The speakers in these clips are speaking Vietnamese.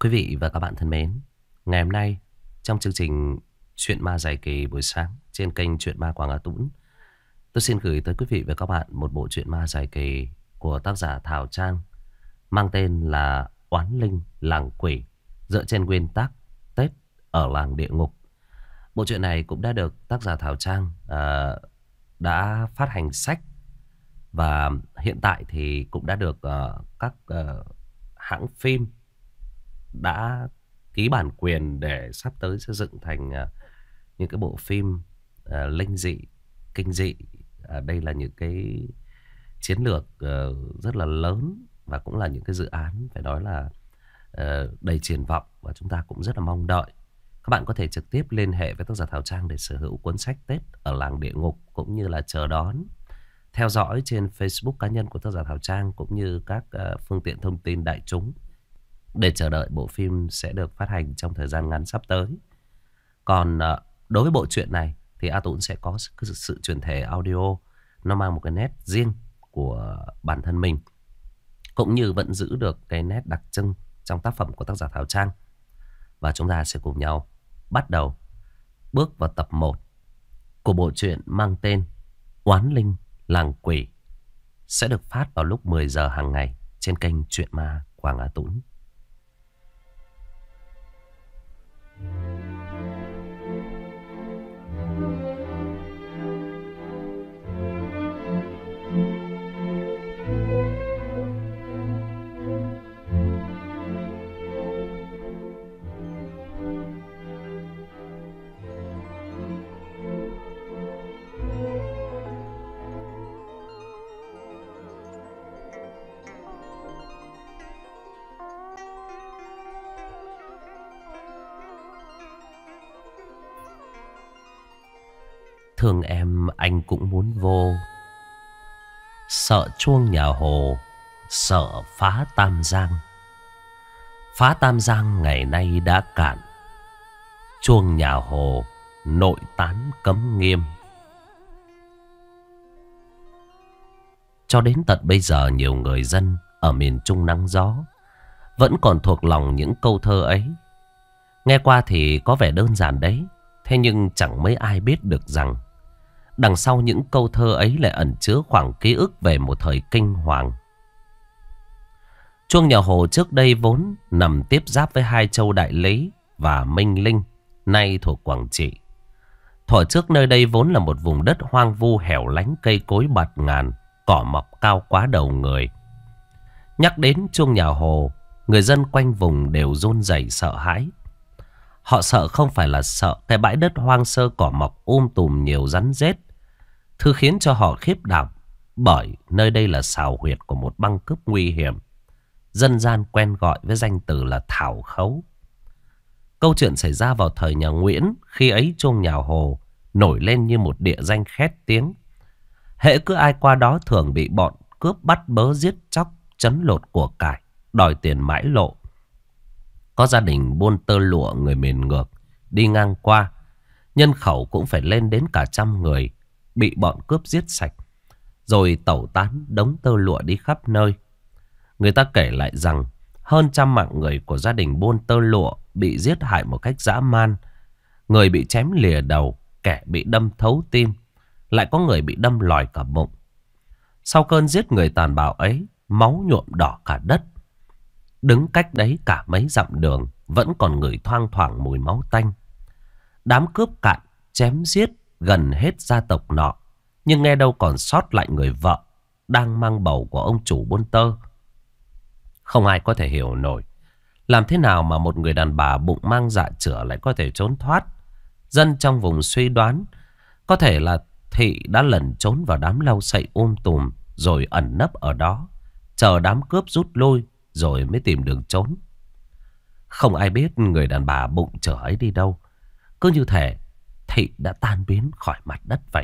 Quý vị và các bạn thân mến, ngày hôm nay trong chương trình Chuyện ma dài kỳ buổi sáng trên kênh Chuyện Ma Quảng Hà Tũng, tôi xin gửi tới quý vị và các bạn một bộ truyện ma dài kỳ của tác giả Thảo Trang mang tên là Oán Linh Làng Quỷ, dựa trên nguyên tắc Tết ở làng địa ngục. Bộ truyện này cũng đã được tác giả Thảo Trang đã phát hành sách, và hiện tại thì cũng đã được các hãng phim đã ký bản quyền để sắp tới sẽ dựng thành những cái bộ phim linh dị, kinh dị. Đây là những cái chiến lược rất là lớn, và cũng là những cái dự án phải nói là đầy triển vọng, và chúng ta cũng rất là mong đợi. Các bạn có thể trực tiếp liên hệ với tác giả Thảo Trang để sở hữu cuốn sách Tết ở làng địa ngục, cũng như là chờ đón theo dõi trên Facebook cá nhân của tác giả Thảo Trang, cũng như các phương tiện thông tin đại chúng, để chờ đợi bộ phim sẽ được phát hành trong thời gian ngắn sắp tới. Còn đối với bộ truyện này thì A Tũng sẽ có sự chuyển thể audio, nó mang một cái nét riêng của bản thân mình, cũng như vẫn giữ được cái nét đặc trưng trong tác phẩm của tác giả Thảo Trang. Và chúng ta sẽ cùng nhau bắt đầu bước vào tập 1 của bộ truyện mang tên Oán Linh Làng Quỷ, sẽ được phát vào lúc 10 giờ hàng ngày trên kênh Chuyện Ma Quảng Hà Tũng. Thương em anh cũng muốn vô, sợ chuông nhà Hồ, sợ phá Tam Giang. Phá Tam Giang ngày nay đã cạn, chuông nhà Hồ nội tán cấm nghiêm. Cho đến tận bây giờ, nhiều người dân ở miền Trung nắng gió vẫn còn thuộc lòng những câu thơ ấy. Nghe qua thì có vẻ đơn giản đấy, thế nhưng chẳng mấy ai biết được rằng đằng sau những câu thơ ấy lại ẩn chứa khoảng ký ức về một thời kinh hoàng. Chuông nhà Hồ trước đây vốn nằm tiếp giáp với hai châu Đại Lý và Minh Linh, nay thuộc Quảng Trị. Thuở trước nơi đây vốn là một vùng đất hoang vu hẻo lánh, cây cối bạt ngàn, cỏ mọc cao quá đầu người. Nhắc đến chuông nhà Hồ, người dân quanh vùng đều run rẩy sợ hãi. Họ sợ không phải là sợ cái bãi đất hoang sơ cỏ mọc tùm nhiều rắn rết, thứ khiến cho họ khiếp đảm, bởi nơi đây là sào huyệt của một băng cướp nguy hiểm, dân gian quen gọi với danh từ là Thảo Khấu. Câu chuyện xảy ra vào thời nhà Nguyễn, khi ấy chuông nhà Hồ nổi lên như một địa danh khét tiếng. Hễ cứ ai qua đó thường bị bọn cướp bắt bớ, giết chóc, trấn lột của cải, đòi tiền mãi lộ. Có gia đình buôn tơ lụa người miền ngược đi ngang qua, nhân khẩu cũng phải lên đến cả 100 người, bị bọn cướp giết sạch, rồi tẩu tán đống tơ lụa đi khắp nơi. Người ta kể lại rằng hơn 100 mạng người của gia đình buôn tơ lụa bị giết hại một cách dã man. Người bị chém lìa đầu, kẻ bị đâm thấu tim, lại có người bị đâm lòi cả bụng. Sau cơn giết người tàn bạo ấy, máu nhuộm đỏ cả đất. Đứng cách đấy cả mấy dặm đường vẫn còn ngửi thoang thoảng mùi máu tanh. Đám cướp cạn chém giết gần hết gia tộc nọ, nhưng nghe đâu còn sót lại người vợ đang mang bầu của ông chủ buôn tơ. Không ai có thể hiểu nổi làm thế nào mà một người đàn bà bụng mang dạ chửa lại có thể trốn thoát. Dân trong vùng suy đoán có thể là thị đã lẩn trốn vào đám lau sậy tùm, rồi ẩn nấp ở đó chờ đám cướp rút lui rồi mới tìm đường trốn. Không ai biết người đàn bà bụng chửa ấy đi đâu. Cứ như thể thị đã tan biến khỏi mặt đất vậy.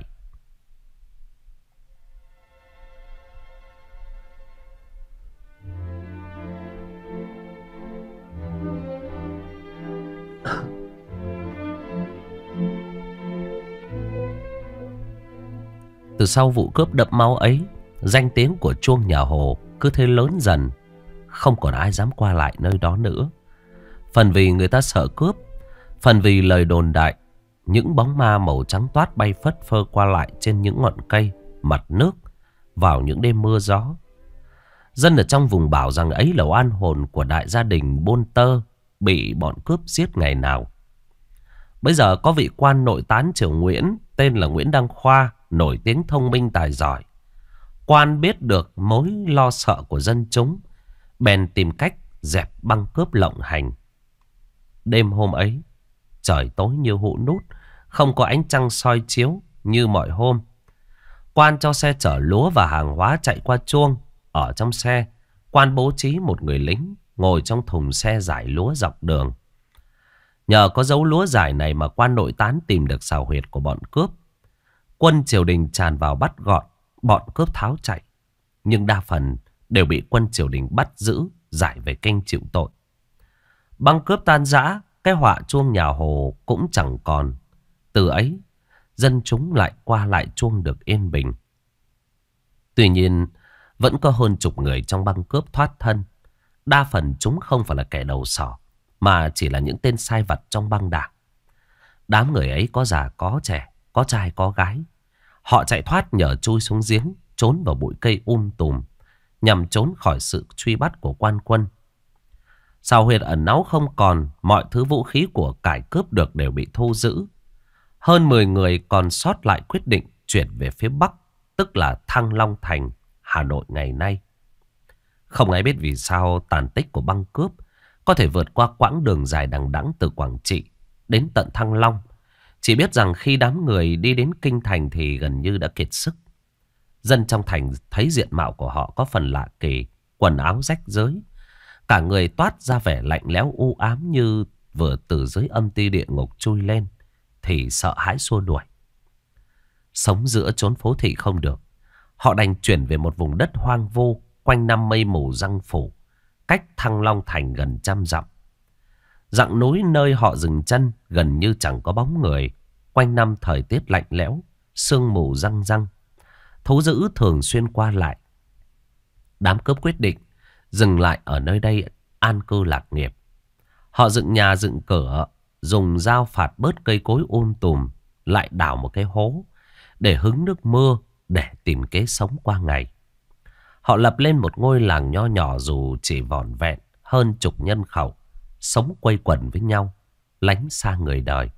Từ sau vụ cướp đẫm máu ấy, danh tiếng của chuông nhà Hồ cứ thế lớn dần, không còn ai dám qua lại nơi đó nữa. Phần vì người ta sợ cướp, phần vì lời đồn đại. Những bóng ma màu trắng toát bay phất phơ qua lại trên những ngọn cây, mặt nước vào những đêm mưa gió. Dân ở trong vùng bảo rằng ấy là oan hồn của đại gia đình Bôn Tơ bị bọn cướp giết ngày nào. Bây giờ có vị quan nội tán triều Nguyễn tên là Nguyễn Đăng Khoa, nổi tiếng thông minh tài giỏi. Quan biết được mối lo sợ của dân chúng, bèn tìm cách dẹp băng cướp lộng hành. Đêm hôm ấy, trời tối như hũ nút, không có ánh trăng soi chiếu như mọi hôm. Quan cho xe chở lúa và hàng hóa chạy qua chuông. Ở trong xe, quan bố trí một người lính ngồi trong thùng xe giải lúa dọc đường. Nhờ có dấu lúa giải này mà quan nội tán tìm được xào huyệt của bọn cướp. Quân triều đình tràn vào bắt gọn, bọn cướp tháo chạy. Nhưng đa phần đều bị quân triều đình bắt giữ, giải về kinh chịu tội. Băng cướp tan rã, cái họa chuông nhà Hồ cũng chẳng còn. Từ ấy, dân chúng lại qua lại chuông được yên bình. Tuy nhiên, vẫn có hơn chục người trong băng cướp thoát thân. Đa phần chúng không phải là kẻ đầu sỏ, mà chỉ là những tên sai vặt trong băng đảng. Đám người ấy có già có trẻ, có trai có gái. Họ chạy thoát nhờ chui xuống giếng, trốn vào bụi cây tùm, nhằm trốn khỏi sự truy bắt của quan quân. Xào huyệt ẩn náu không còn, mọi thứ vũ khí của cải cướp được đều bị thu giữ. Hơn 10 người còn sót lại quyết định chuyển về phía Bắc, tức là Thăng Long Thành, Hà Nội ngày nay. Không ai biết vì sao tàn tích của băng cướp có thể vượt qua quãng đường dài đằng đẵng từ Quảng Trị đến tận Thăng Long. Chỉ biết rằng khi đám người đi đến Kinh Thành thì gần như đã kiệt sức. Dân trong thành thấy diện mạo của họ có phần lạ kỳ, quần áo rách rới. Cả người toát ra vẻ lạnh lẽo u ám như vừa từ dưới âm ti địa ngục chui lên, thì sợ hãi xua đuổi. Sống giữa chốn phố thị không được, họ đành chuyển về một vùng đất hoang vu, quanh năm mây mù giăng phủ, cách Thăng Long Thành gần 100 dặm. Dặng núi nơi họ dừng chân gần như chẳng có bóng người. Quanh năm thời tiết lạnh lẽo, sương mù răng răng, thú dữ thường xuyên qua lại. Đám cướp quyết định dừng lại ở nơi đây an cư lạc nghiệp. Họ dựng nhà dựng cửa, dùng dao phạt bớt cây cối tùm, lại đào một cái hố để hứng nước mưa, để tìm kế sống qua ngày. Họ lập lên một ngôi làng nho nhỏ dù chỉ vỏn vẹn hơn chục nhân khẩu, sống quây quần với nhau, lánh xa người đời.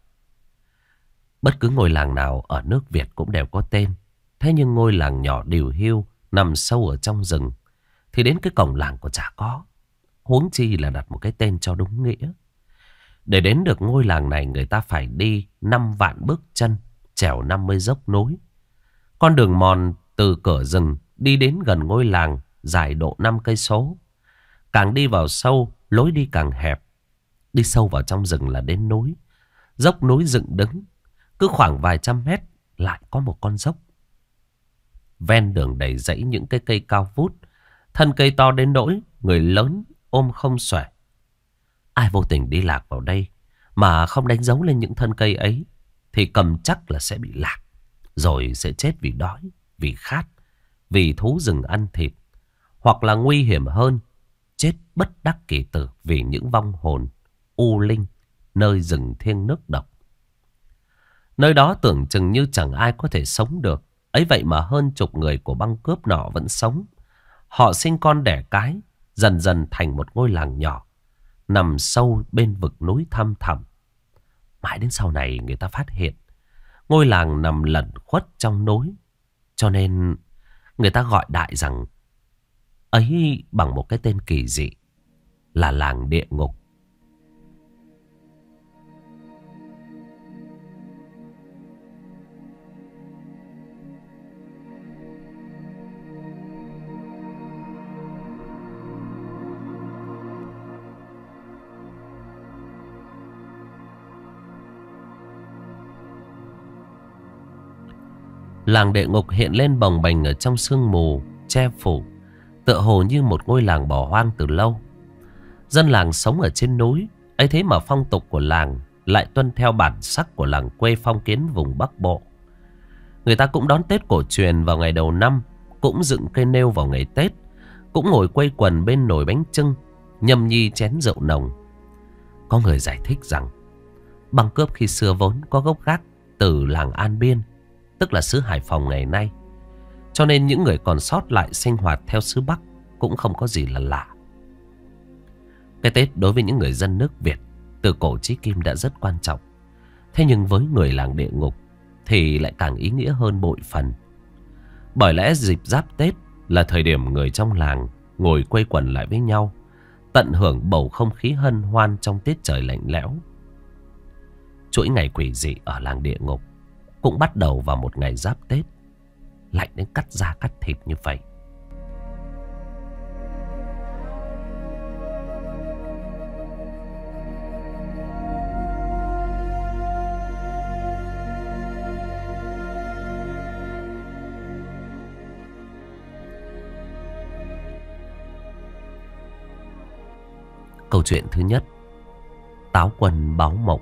Bất cứ ngôi làng nào ở nước Việt cũng đều có tên. Thế nhưng ngôi làng nhỏ điều hiu nằm sâu ở trong rừng thì đến cái cổng làng còn chả có. Huống chi là đặt một cái tên cho đúng nghĩa. Để đến được ngôi làng này, người ta phải đi 5 vạn bước chân, trèo 50 dốc núi. Con đường mòn từ cửa rừng đi đến gần ngôi làng dài độ 5 cây số. Càng đi vào sâu, lối đi càng hẹp. Đi sâu vào trong rừng là đến núi. Dốc núi dựng đứng, cứ khoảng vài trăm mét lại có một con dốc. Ven đường đầy rẫy những cái cây cao vút, thân cây to đến nỗi người lớn ôm không xuể. Ai vô tình đi lạc vào đây mà không đánh dấu lên những thân cây ấy thì cầm chắc là sẽ bị lạc, rồi sẽ chết vì đói, vì khát, vì thú rừng ăn thịt, hoặc là nguy hiểm hơn, chết bất đắc kỳ tử vì những vong hồn u linh nơi rừng thiêng nước độc. Nơi đó tưởng chừng như chẳng ai có thể sống được, ấy vậy mà hơn chục người của băng cướp nọ vẫn sống. Họ sinh con đẻ cái, dần dần thành một ngôi làng nhỏ nằm sâu bên vực núi thăm thẳm. Mãi đến sau này người ta phát hiện ngôi làng nằm lẩn khuất trong núi, cho nên người ta gọi đại rằng ấy bằng một cái tên kỳ dị là làng địa ngục. Làng địa ngục hiện lên bồng bềnh ở trong sương mù che phủ, tựa hồ như một ngôi làng bỏ hoang từ lâu. Dân làng sống ở trên núi, ấy thế mà phong tục của làng lại tuân theo bản sắc của làng quê phong kiến vùng Bắc Bộ. Người ta cũng đón Tết cổ truyền vào ngày đầu năm, cũng dựng cây nêu vào ngày Tết, cũng ngồi quây quần bên nồi bánh chưng, nhâm nhi chén rượu nồng. Có người giải thích rằng băng cướp khi xưa vốn có gốc gác từ làng An Biên, tức là xứ Hải Phòng ngày nay. Cho nên những người còn sót lại sinh hoạt theo xứ Bắc cũng không có gì là lạ. Cái Tết đối với những người dân nước Việt từ cổ chí kim đã rất quan trọng. Thế nhưng với người làng địa ngục thì lại càng ý nghĩa hơn bội phần. Bởi lẽ dịp giáp Tết là thời điểm người trong làng ngồi quây quần lại với nhau, tận hưởng bầu không khí hân hoan trong tiết trời lạnh lẽo. Chuỗi ngày quỷ dị ở làng địa ngục cũng bắt đầu vào một ngày giáp Tết, lạnh đến cắt da cắt thịt như vậy. Câu chuyện thứ nhất: Táo quân báo mộng.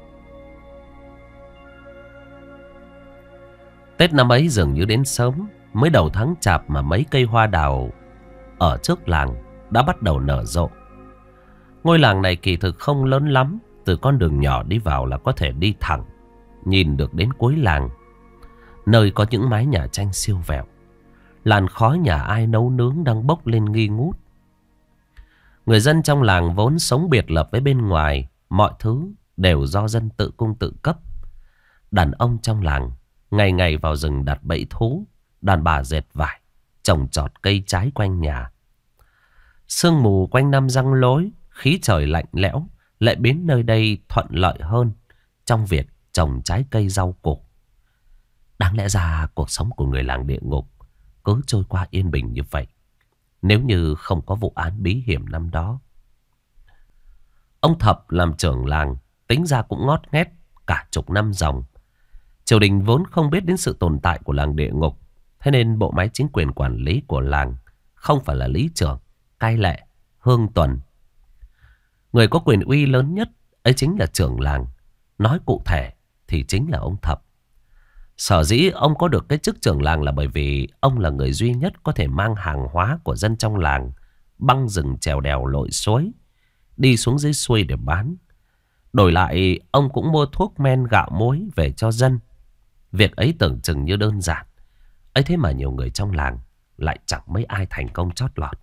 Tết năm ấy dường như đến sớm. Mới đầu tháng Chạp mà mấy cây hoa đào ở trước làng đã bắt đầu nở rộ. Ngôi làng này kỳ thực không lớn lắm. Từ con đường nhỏ đi vào là có thể đi thẳng, nhìn được đến cuối làng, nơi có những mái nhà tranh siêu vẹo. Làn khói nhà ai nấu nướng đang bốc lên nghi ngút. Người dân trong làng vốn sống biệt lập với bên ngoài. Mọi thứ đều do dân tự cung tự cấp. Đàn ông trong làng ngày ngày vào rừng đặt bẫy thú, đàn bà dệt vải, trồng trọt cây trái quanh nhà. Sương mù quanh năm giăng lối, khí trời lạnh lẽo lại biến nơi đây thuận lợi hơn trong việc trồng trái cây rau củ. Đáng lẽ ra cuộc sống của người làng địa ngục cứ trôi qua yên bình như vậy nếu như không có vụ án bí hiểm năm đó. Ông Thập làm trưởng làng tính ra cũng ngót nghét cả chục năm ròng. Triều đình vốn không biết đến sự tồn tại của làng địa ngục. Thế nên bộ máy chính quyền quản lý của làng không phải là lý trưởng, cai lệ, hương tuần. Người có quyền uy lớn nhất ấy chính là trưởng làng. Nói cụ thể thì chính là ông Thập. Sở dĩ ông có được cái chức trưởng làng là bởi vì ông là người duy nhất có thể mang hàng hóa của dân trong làng băng rừng trèo đèo lội suối đi xuống dưới xuôi để bán. Đổi lại ông cũng mua thuốc men gạo muối về cho dân. Việc ấy tưởng chừng như đơn giản, ấy thế mà nhiều người trong làng lại chẳng mấy ai thành công chót lọt.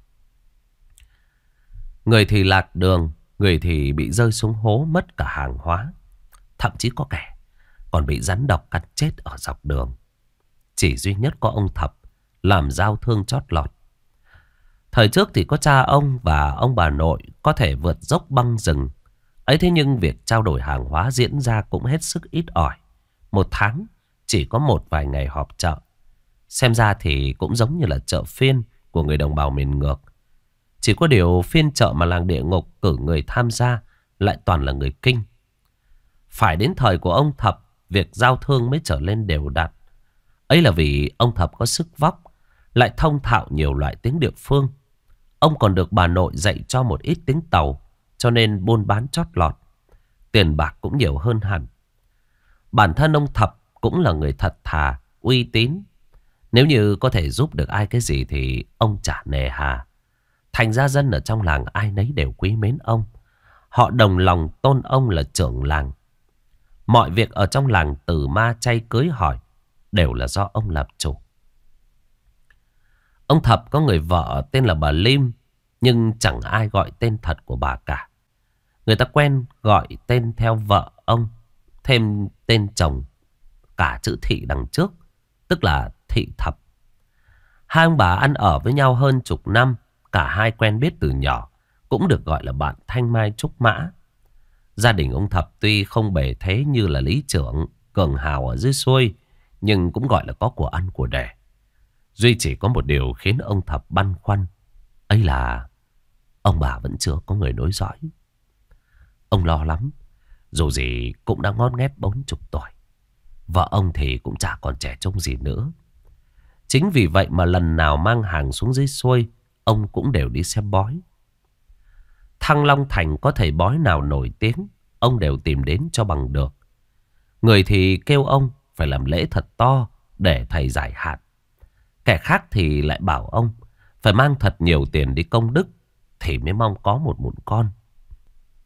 Người thì lạc đường, người thì bị rơi xuống hố mất cả hàng hóa. Thậm chí có kẻ còn bị rắn độc cắn chết ở dọc đường. Chỉ duy nhất có ông Thập làm giao thương chót lọt. Thời trước thì có cha ông và ông bà nội có thể vượt dốc băng rừng. Ấy thế nhưng việc trao đổi hàng hóa diễn ra cũng hết sức ít ỏi. Một tháng chỉ có một vài ngày họp chợ. Xem ra thì cũng giống như là chợ phiên của người đồng bào miền ngược. Chỉ có điều phiên chợ mà làng địa ngục cử người tham gia lại toàn là người Kinh. Phải đến thời của ông Thập, việc giao thương mới trở lên đều đặn. Ấy là vì ông Thập có sức vóc, lại thông thạo nhiều loại tiếng địa phương. Ông còn được bà nội dạy cho một ít tiếng Tàu, cho nên buôn bán chót lọt. Tiền bạc cũng nhiều hơn hẳn. Bản thân ông Thập cũng là người thật thà, uy tín. Nếu như có thể giúp được ai cái gì thì ông chả nề hà. Thành ra dân ở trong làng ai nấy đều quý mến ông. Họ đồng lòng tôn ông là trưởng làng. Mọi việc ở trong làng từ ma chay cưới hỏi đều là do ông làm chủ. Ông Thập có người vợ tên là bà Lim, nhưng chẳng ai gọi tên thật của bà cả. Người ta quen gọi tên theo vợ ông, thêm tên chồng, cả chữ Thị đằng trước, tức là Thị Thập. Hai ông bà ăn ở với nhau hơn chục năm, cả hai quen biết từ nhỏ, cũng được gọi là bạn thanh mai trúc mã. Gia đình ông Thập tuy không bề thế như là lý trưởng, cường hào ở dưới xuôi, nhưng cũng gọi là có của ăn của đẻ. Duy chỉ có một điều khiến ông Thập băn khoăn, ấy là ông bà vẫn chưa có người nối dõi. Ông lo lắm, dù gì cũng đã ngót nghét 40 tuổi. Vợ ông thì cũng chả còn trẻ trông gì nữa. Chính vì vậy mà lần nào mang hàng xuống dưới xuôi, ông cũng đều đi xem bói. Thăng Long Thành có thầy bói nào nổi tiếng, ông đều tìm đến cho bằng được. Người thì kêu ông phải làm lễ thật to để thầy giải hạn. Kẻ khác thì lại bảo ông phải mang thật nhiều tiền đi công đức thì mới mong có một mụn con.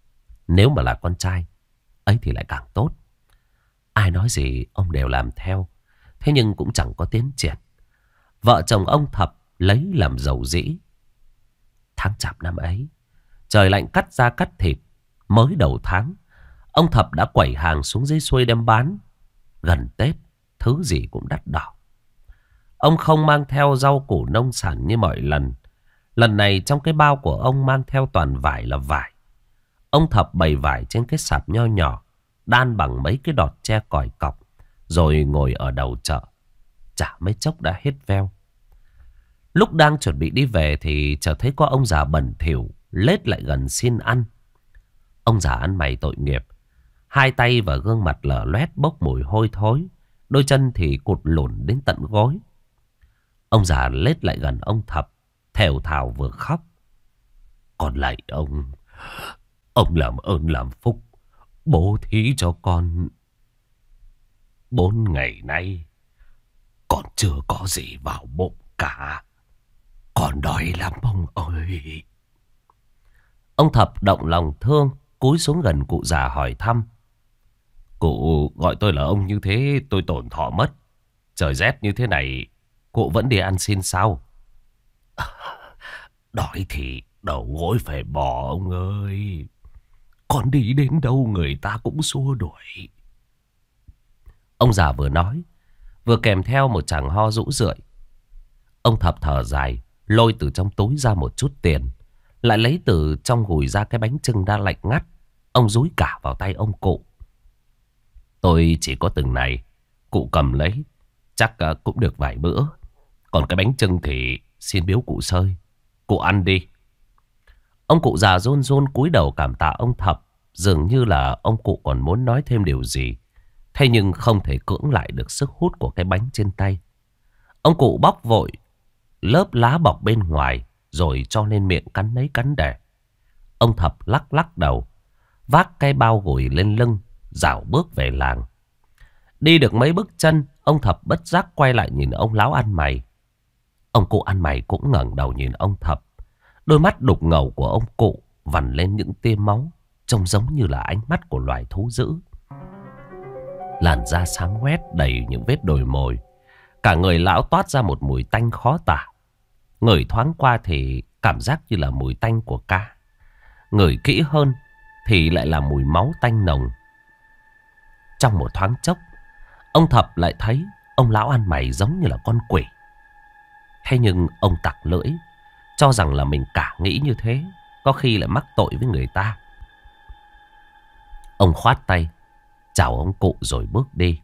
Nếu mà là con trai, ấy thì lại càng tốt. Ai nói gì ông đều làm theo. Thế nhưng cũng chẳng có tiến triển. Vợ chồng ông Thập lấy làm dầu dĩ. Tháng chạp năm ấy, trời lạnh cắt da cắt thịt. Mới đầu tháng, ông Thập đã quẩy hàng xuống dưới xuôi đem bán. Gần Tết, thứ gì cũng đắt đỏ. Ông không mang theo rau củ nông sản như mọi lần. Lần này trong cái bao của ông mang theo toàn vải là vải. Ông Thập bày vải trên cái sạp nho nhỏ, đan bằng mấy cái đọt tre còi cọc, rồi ngồi ở đầu chợ. Chả mấy chốc đã hết veo. Lúc đang chuẩn bị đi về thì chợt thấy có ông già bẩn thỉu lết lại gần xin ăn. Ông già ăn mày tội nghiệp, hai tay và gương mặt lở loét bốc mùi hôi thối, đôi chân thì cụt lủn đến tận gối. Ông già lết lại gần ông Thập, thều thào vừa khóc. Con lạy ông làm ơn làm phúc, bố thí cho con. 4 ngày nay con chưa có gì vào bụng cả. Con đói lắm ông ơi. Ông Thập động lòng thương, cúi xuống gần cụ già hỏi thăm. Cụ gọi tôi là ông như thế tôi tổn thọ mất. Trời rét như thế này, cụ vẫn đi ăn xin sao? Đói thì đầu gối phải bò ông ơi. Con đi đến đâu người ta cũng xua đuổi. Ông già vừa nói, vừa kèm theo một tràng ho rũ rượi. Ông Thập thở dài, lôi từ trong túi ra một chút tiền, lại lấy từ trong gùi ra cái bánh chưng đã lạnh ngắt. Ông dúi cả vào tay ông cụ. Tôi chỉ có từng này, cụ cầm lấy, chắc cũng được vài bữa. Còn cái bánh chưng thì xin biếu cụ Sơi, cụ ăn đi. Ông cụ già run run cúi đầu cảm tạ ông Thập. Dường như là ông cụ còn muốn nói thêm điều gì, thế nhưng không thể cưỡng lại được sức hút của cái bánh trên tay. Ông cụ bóc vội lớp lá bọc bên ngoài, rồi cho lên miệng cắn lấy cắn để. Ông Thập lắc lắc đầu, vác cái bao gùi lên lưng, dạo bước về làng. Đi được mấy bước chân, ông Thập bất giác quay lại nhìn ông láo ăn mày. Ông cụ ăn mày cũng ngẩng đầu nhìn ông Thập. Đôi mắt đục ngầu của ông cụ vằn lên những tia máu, trông giống như là ánh mắt của loài thú dữ. Làn da xám ngoét đầy những vết đồi mồi. Cả người lão toát ra một mùi tanh khó tả. Ngửi thoáng qua thì cảm giác như là mùi tanh của cá. Ngửi kỹ hơn thì lại là mùi máu tanh nồng. Trong một thoáng chốc, ông Thập lại thấy ông lão ăn mày giống như là con quỷ. Thế nhưng ông tặc lưỡi, cho rằng là mình cả nghĩ như thế, có khi lại mắc tội với người ta. Ông khoát tay, chào ông cụ rồi bước đi.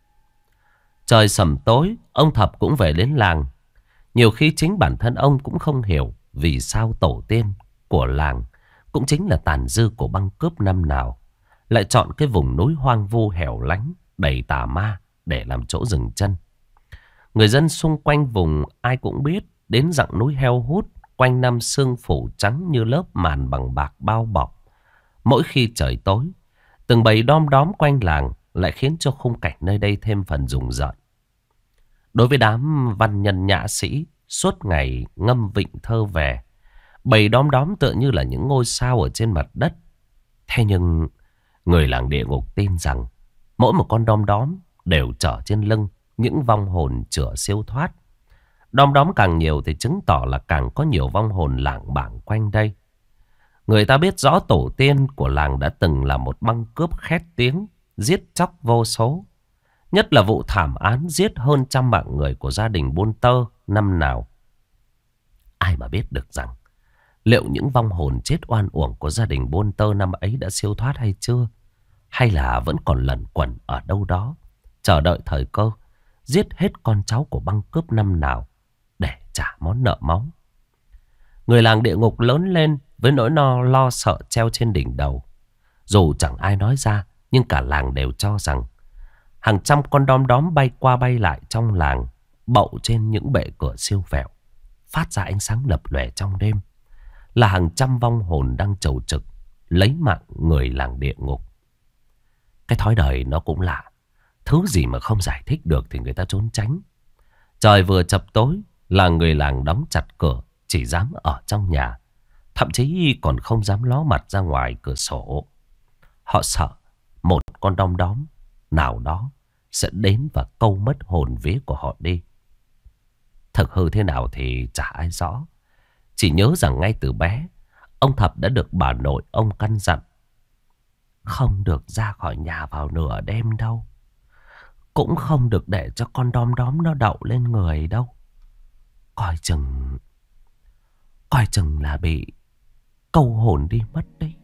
Trời sầm tối, ông Thập cũng về đến làng. Nhiều khi chính bản thân ông cũng không hiểu vì sao tổ tiên của làng, cũng chính là tàn dư của băng cướp năm nào, lại chọn cái vùng núi hoang vu hẻo lánh đầy tà ma để làm chỗ dừng chân. Người dân xung quanh vùng ai cũng biết đến dặng núi heo hút, quanh năm sương phủ trắng như lớp màn bằng bạc bao bọc. Mỗi khi trời tối, từng bầy đom đóm quanh làng lại khiến cho khung cảnh nơi đây thêm phần rùng rợn. Đối với đám văn nhân nhã sĩ suốt ngày ngâm vịnh thơ về, bầy đom đóm tựa như là những ngôi sao ở trên mặt đất. Thế nhưng người làng địa ngục tin rằng mỗi một con đom đóm đều chở trên lưng những vong hồn chữa siêu thoát. Đom đóm càng nhiều thì chứng tỏ là càng có nhiều vong hồn lảng bảng quanh đây. Người ta biết rõ tổ tiên của làng đã từng là một băng cướp khét tiếng, giết chóc vô số. Nhất là vụ thảm án giết hơn 100 mạng người của gia đình Buôn Tơ năm nào. Ai mà biết được rằng liệu những vong hồn chết oan uổng của gia đình Buôn Tơ năm ấy đã siêu thoát hay chưa? Hay là vẫn còn lẩn quẩn ở đâu đó, chờ đợi thời cơ giết hết con cháu của băng cướp năm nào để trả món nợ máu. Người làng địa ngục lớn lên với nỗi lo sợ treo trên đỉnh đầu. Dù chẳng ai nói ra, nhưng cả làng đều cho rằng hàng trăm con đom đóm bay qua bay lại trong làng, bậu trên những bệ cửa siêu vẹo, phát ra ánh sáng lập lòe trong đêm, là hàng trăm vong hồn đang chầu trực lấy mạng người làng địa ngục. Cái thói đời nó cũng lạ. Thứ gì mà không giải thích được thì người ta trốn tránh. Trời vừa chập tối là người làng đóng chặt cửa, chỉ dám ở trong nhà, thậm chí còn không dám ló mặt ra ngoài cửa sổ. Họ sợ một con đom đóm nào đó sẽ đến và câu mất hồn vía của họ đi. Thực hư thế nào thì chả ai rõ. Chỉ nhớ rằng ngay từ bé, ông Thập đã được bà nội ông căn dặn không được ra khỏi nhà vào nửa đêm đâu. Cũng không được để cho con đom đóm nó đậu lên người đâu. Coi chừng là bị câu hồn đi mất đấy.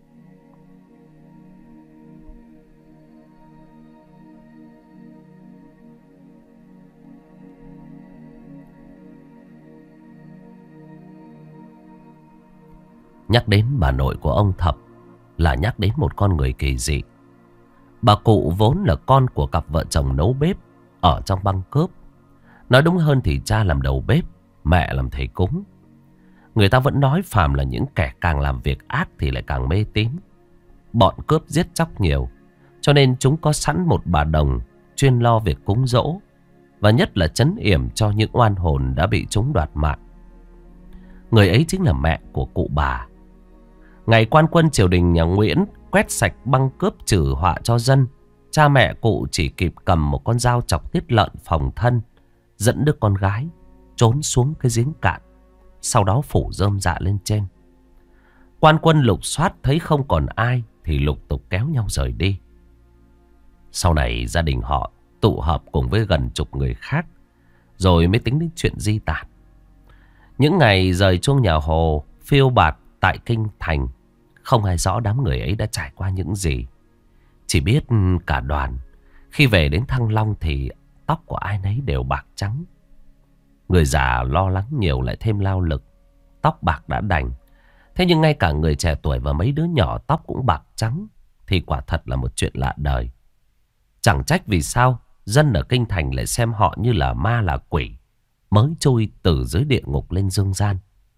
Nhắc đến bà nội của ông Thập là nhắc đến một con người kỳ dị. Bà cụ vốn là con của cặp vợ chồng nấu bếp ở trong băng cướp. Nói đúng hơn thì cha làm đầu bếp, mẹ làm thầy cúng. Người ta vẫn nói phàm là những kẻ càng làm việc ác thì lại càng mê tín. Bọn cướp giết chóc nhiều, cho nên chúng có sẵn một bà đồng chuyên lo việc cúng dỗ, và nhất là trấn yểm cho những oan hồn đã bị chúng đoạt mạng. Người ấy chính là mẹ của cụ bà. Ngày quan quân triều đình nhà Nguyễn quét sạch băng cướp trừ họa cho dân, cha mẹ cụ chỉ kịp cầm một con dao chọc tiết lợn phòng thân, dẫn đứa con gái trốn xuống cái giếng cạn, sau đó phủ rơm rạ lên trên. Quan quân lục soát thấy không còn ai thì lục tục kéo nhau rời đi. Sau này gia đình họ tụ họp cùng với gần chục người khác, rồi mới tính đến chuyện di tản. Những ngày rời chuông nhà Hồ phiêu bạt tại kinh thành, không ai rõ đám người ấy đã trải qua những gì. Chỉ biết cả đoàn khi về đến Thăng Long thì tóc của ai nấy đều bạc trắng. Người già lo lắng nhiều lại thêm lao lực, tóc bạc đã đành. Thế nhưng ngay cả người trẻ tuổi và mấy đứa nhỏ tóc cũng bạc trắng thì quả thật là một chuyện lạ đời. Chẳng trách vì sao dân ở kinh thành lại xem họ như là ma là quỷ, mới trôi từ dưới địa ngục lên dương gian.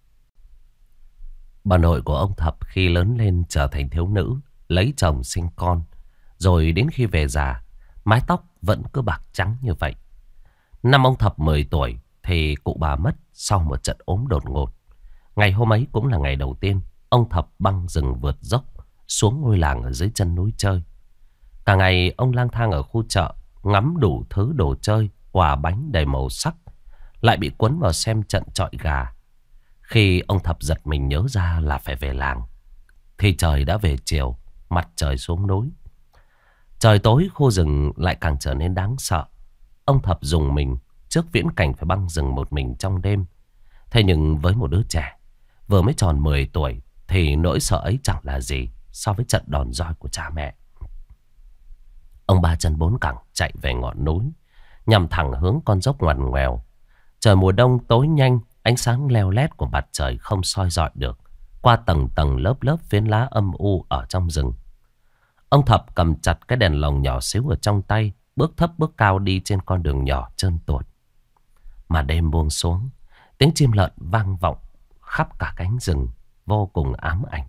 Bà nội của ông Thập khi lớn lên trở thành thiếu nữ, lấy chồng sinh con, rồi đến khi về già, mái tóc vẫn cứ bạc trắng như vậy. Năm ông Thập 10 tuổi thì cụ bà mất sau một trận ốm đột ngột. Ngày hôm ấy cũng là ngày đầu tiên ông Thập băng rừng vượt dốc xuống ngôi làng ở dưới chân núi chơi. Cả ngày ông lang thang ở khu chợ, ngắm đủ thứ đồ chơi, quà bánh đầy màu sắc, lại bị cuốn vào xem trận chọi gà. Khi ông Thập giật mình nhớ ra là phải về làng thì trời đã về chiều, mặt trời xuống núi. Trời tối khu rừng lại càng trở nên đáng sợ. Ông Thập rùng mình trước viễn cảnh phải băng rừng một mình trong đêm. Thế nhưng với một đứa trẻ vừa mới tròn 10 tuổi thì nỗi sợ ấy chẳng là gì so với trận đòn roi của cha mẹ. Ông ba chân bốn cẳng chạy về ngọn núi, nhằm thẳng hướng con dốc ngoằn ngoèo. Trời mùa đông tối nhanh, ánh sáng leo lét của mặt trời không soi rọi được qua tầng tầng lớp lớp phiến lá âm u ở trong rừng. Ông Thập cầm chặt cái đèn lồng nhỏ xíu ở trong tay, bước thấp bước cao đi trên con đường nhỏ trơn tuột. Mà đêm buông xuống, tiếng chim lợn vang vọng khắp cả cánh rừng, vô cùng ám ảnh.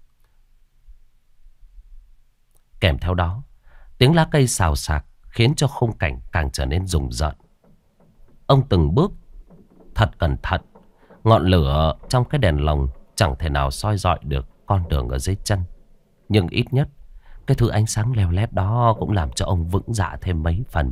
Kèm theo đó, tiếng lá cây xào xạc khiến cho khung cảnh càng trở nên rùng rợn. Ông từng bước thật cẩn thận, ngọn lửa trong cái đèn lồng chẳng thể nào soi rọi được con đường ở dưới chân. Nhưng ít nhất, cái thứ ánh sáng leo lét đó cũng làm cho ông vững dạ thêm mấy phần.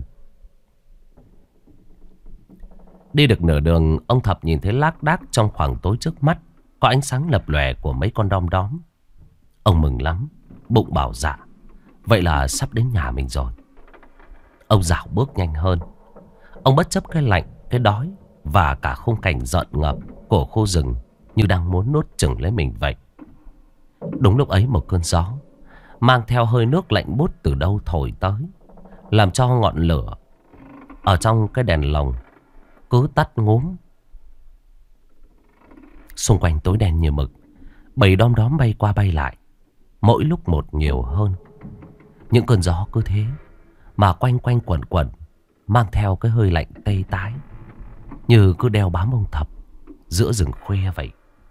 Đi được nửa đường, ông Thập nhìn thấy lác đác trong khoảng tối trước mắt có ánh sáng lập lòe của mấy con đom đóm. Ông mừng lắm, bụng bảo dạ, vậy là sắp đến nhà mình rồi. Ông dạo bước nhanh hơn. Ông bất chấp cái lạnh, cái đói và cả khung cảnh rợn ngợp của khu rừng như đang muốn nuốt chửng lấy mình vậy. Đúng lúc ấy một cơn gió mang theo hơi nước lạnh buốt từ đâu thổi tới, làm cho ngọn lửa ở trong cái đèn lồng cứ tắt ngúm. Xung quanh tối đen như mực, bầy đom đóm bay qua bay lại, mỗi lúc một nhiều hơn. Những cơn gió cứ thế mà quanh quanh quẩn quẩn, mang theo cái hơi lạnh tê tái, như cứ đeo bám ông Thập giữa rừng khuya vậy.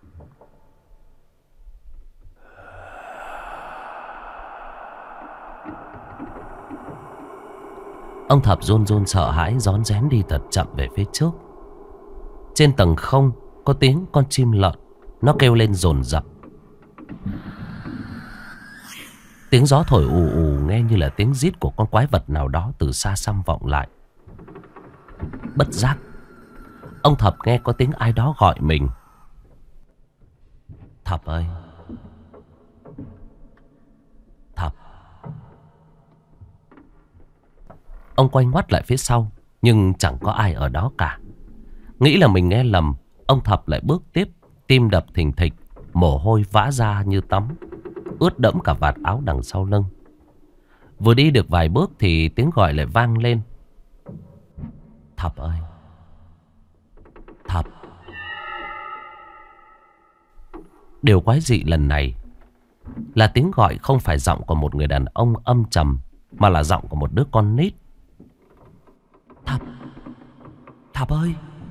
Ông Thập run run sợ hãi rón rén đi thật chậm về phía trước. Trên tầng không có tiếng con chim lợn, nó kêu lên dồn dập. Tiếng gió thổi ù ù nghe như là tiếng rít của con quái vật nào đó từ xa xăm vọng lại. Bất giác, ông Thập nghe có tiếng ai đó gọi mình. Thập ơi! Thập! Ông quay ngoắt lại phía sau, nhưng chẳng có ai ở đó cả. Nghĩ là mình nghe lầm, ông Thập lại bước tiếp, tim đập thình thịch, mồ hôi vã ra như tắm, ướt đẫm cả vạt áo đằng sau lưng. Vừa đi được vài bước thì tiếng gọi lại vang lên. Thập ơi! Thập! Điều quái dị lần này là tiếng gọi không phải giọng của một người đàn ông âm trầm, mà là giọng của một đứa con nít. Thập! Thập ơi!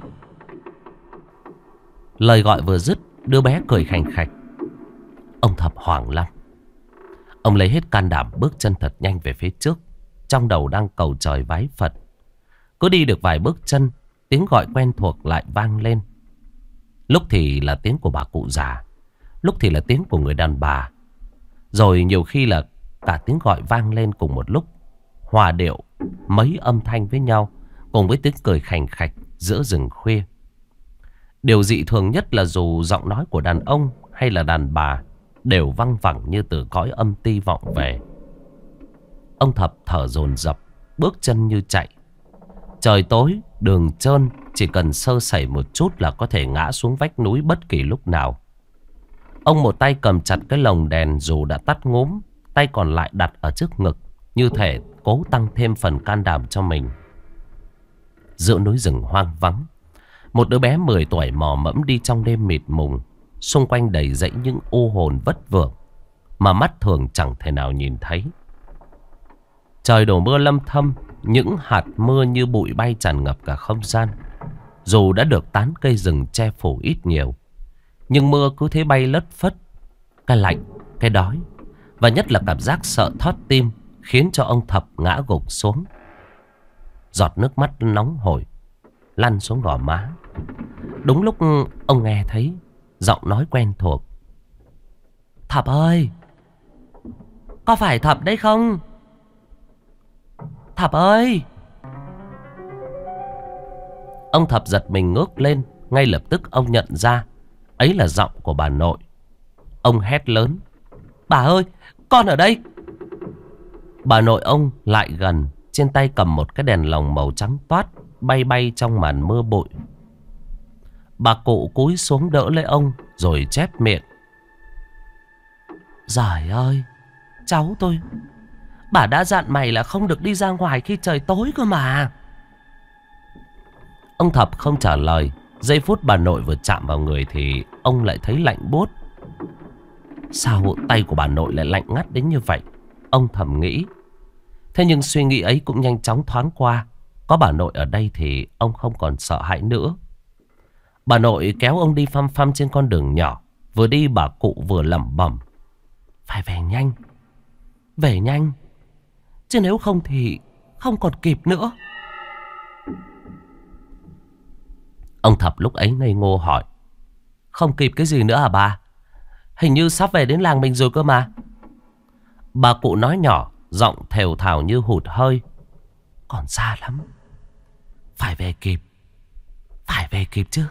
Lời gọi vừa dứt, đứa bé cười khành khạch. Ông Thập hoảng lắm. Ông lấy hết can đảm bước chân thật nhanh về phía trước, trong đầu đang cầu trời vái Phật. Cứ đi được vài bước chân, tiếng gọi quen thuộc lại vang lên. Lúc thì là tiếng của bà cụ già, lúc thì là tiếng của người đàn bà, rồi nhiều khi là cả tiếng gọi vang lên cùng một lúc, hòa điệu mấy âm thanh với nhau, cùng với tiếng cười khành khạch giữa rừng khuya. Điều dị thường nhất là dù giọng nói của đàn ông hay là đàn bà đều văng vẳng như từ cõi âm ti vọng về. Ông Thập thở dồn dập, bước chân như chạy. Trời tối, đường trơn, chỉ cần sơ sẩy một chút là có thể ngã xuống vách núi bất kỳ lúc nào. Ông một tay cầm chặt cái lồng đèn dù đã tắt ngúm, tay còn lại đặt ở trước ngực, như thể cố tăng thêm phần can đảm cho mình. Giữa núi rừng hoang vắng, một đứa bé 10 tuổi mò mẫm đi trong đêm mịt mùng. Xung quanh đầy dãy những u hồn vất vưởng mà mắt thường chẳng thể nào nhìn thấy. Trời đổ mưa lâm thâm, những hạt mưa như bụi bay tràn ngập cả không gian. Dù đã được tán cây rừng che phủ ít nhiều, nhưng mưa cứ thế bay lất phất. Cái lạnh, cái đói và nhất là cảm giác sợ thót tim khiến cho ông Thập ngã gục xuống. Giọt nước mắt nóng hổi lăn xuống gò má. Đúng lúc ông nghe thấy giọng nói quen thuộc. Thập ơi! Có phải Thập đấy không? Thập ơi! Ông Thập giật mình ngước lên. Ngay lập tức ông nhận ra ấy là giọng của bà nội. Ông hét lớn. Bà ơi! Con ở đây! Bà nội ông lại gần, trên tay cầm một cái đèn lồng màu trắng toát, bay bay trong màn mưa bụi. Bà cụ cúi xuống đỡ lấy ông, rồi chép miệng. Giời ơi! Cháu tôi! Bà đã dặn mày là không được đi ra ngoài khi trời tối cơ mà. Ông Thập không trả lời. Giây phút bà nội vừa chạm vào người thì ông lại thấy lạnh buốt. Sao tay của bà nội lại lạnh ngắt đến như vậy? Ông thầm nghĩ. Thế nhưng suy nghĩ ấy cũng nhanh chóng thoáng qua. Có bà nội ở đây thì ông không còn sợ hãi nữa. Bà nội kéo ông đi phăm phăm trên con đường nhỏ. Vừa đi bà cụ vừa lẩm bẩm. Phải về nhanh. Về nhanh. Chứ nếu không thì không còn kịp nữa. Ông Thập lúc ấy ngây ngô hỏi. Không kịp cái gì nữa hả bà? Hình như sắp về đến làng mình rồi cơ mà. Bà cụ nói nhỏ, giọng thều thào như hụt hơi. Còn xa lắm. Phải về kịp. Phải về kịp chứ.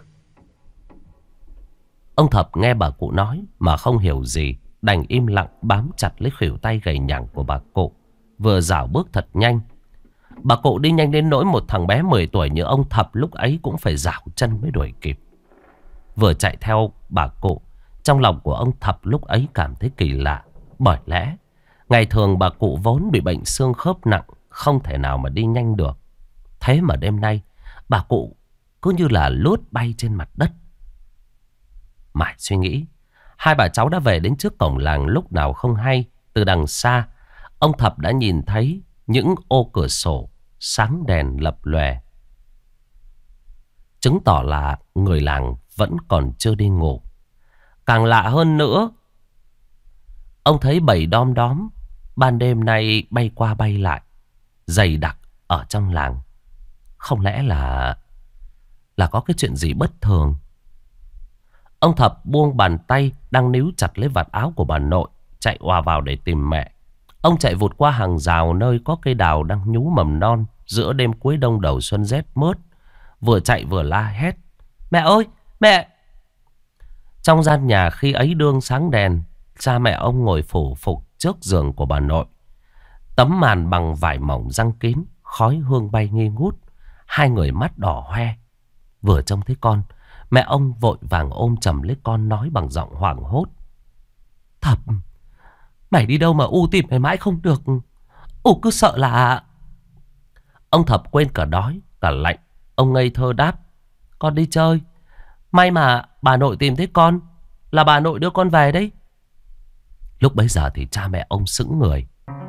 Ông Thập nghe bà cụ nói mà không hiểu gì, đành im lặng bám chặt lấy khuỷu tay gầy nhẳng của bà cụ, vừa dạo bước thật nhanh. Bà cụ đi nhanh đến nỗi một thằng bé 10 tuổi như ông Thập lúc ấy cũng phải dạo chân mới đuổi kịp. Vừa chạy theo bà cụ, trong lòng của ông Thập lúc ấy cảm thấy kỳ lạ. Bởi lẽ ngày thường bà cụ vốn bị bệnh xương khớp nặng, không thể nào mà đi nhanh được. Thế mà đêm nay bà cụ cứ như là lướt bay trên mặt đất. Mãi suy nghĩ, hai bà cháu đã về đến trước cổng làng lúc nào không hay. Từ đằng xa, ông Thập đã nhìn thấy những ô cửa sổ sáng đèn lập lòe, chứng tỏ là người làng vẫn còn chưa đi ngủ. Càng lạ hơn nữa, ông thấy bầy đom đóm ban đêm nay bay qua bay lại, dày đặc ở trong làng. Không lẽ là có cái chuyện gì bất thường? Ông Thập buông bàn tay đang níu chặt lấy vạt áo của bà nội, chạy òa vào để tìm mẹ. Ông chạy vụt qua hàng rào nơi có cây đào đang nhú mầm non giữa đêm cuối đông đầu xuân rét mướt. Vừa chạy vừa la hét: "Mẹ ơi, mẹ!" Trong gian nhà khi ấy đương sáng đèn, cha mẹ ông ngồi phủ phục trước giường của bà nội. Tấm màn bằng vải mỏng giăng kín, khói hương bay nghi ngút. Hai người mắt đỏ hoe. Vừa trông thấy con, mẹ ông vội vàng ôm chầm lấy con nói bằng giọng hoảng hốt: "Thập, mày đi đâu mà u tìm mày mãi không được? U cứ sợ là..." Ông Thập quên cả đói, cả lạnh. Ông ngây thơ đáp: "Con đi chơi. May mà bà nội tìm thấy con, là bà nội đưa con về đấy." Lúc bấy giờ thì cha mẹ ông sững người.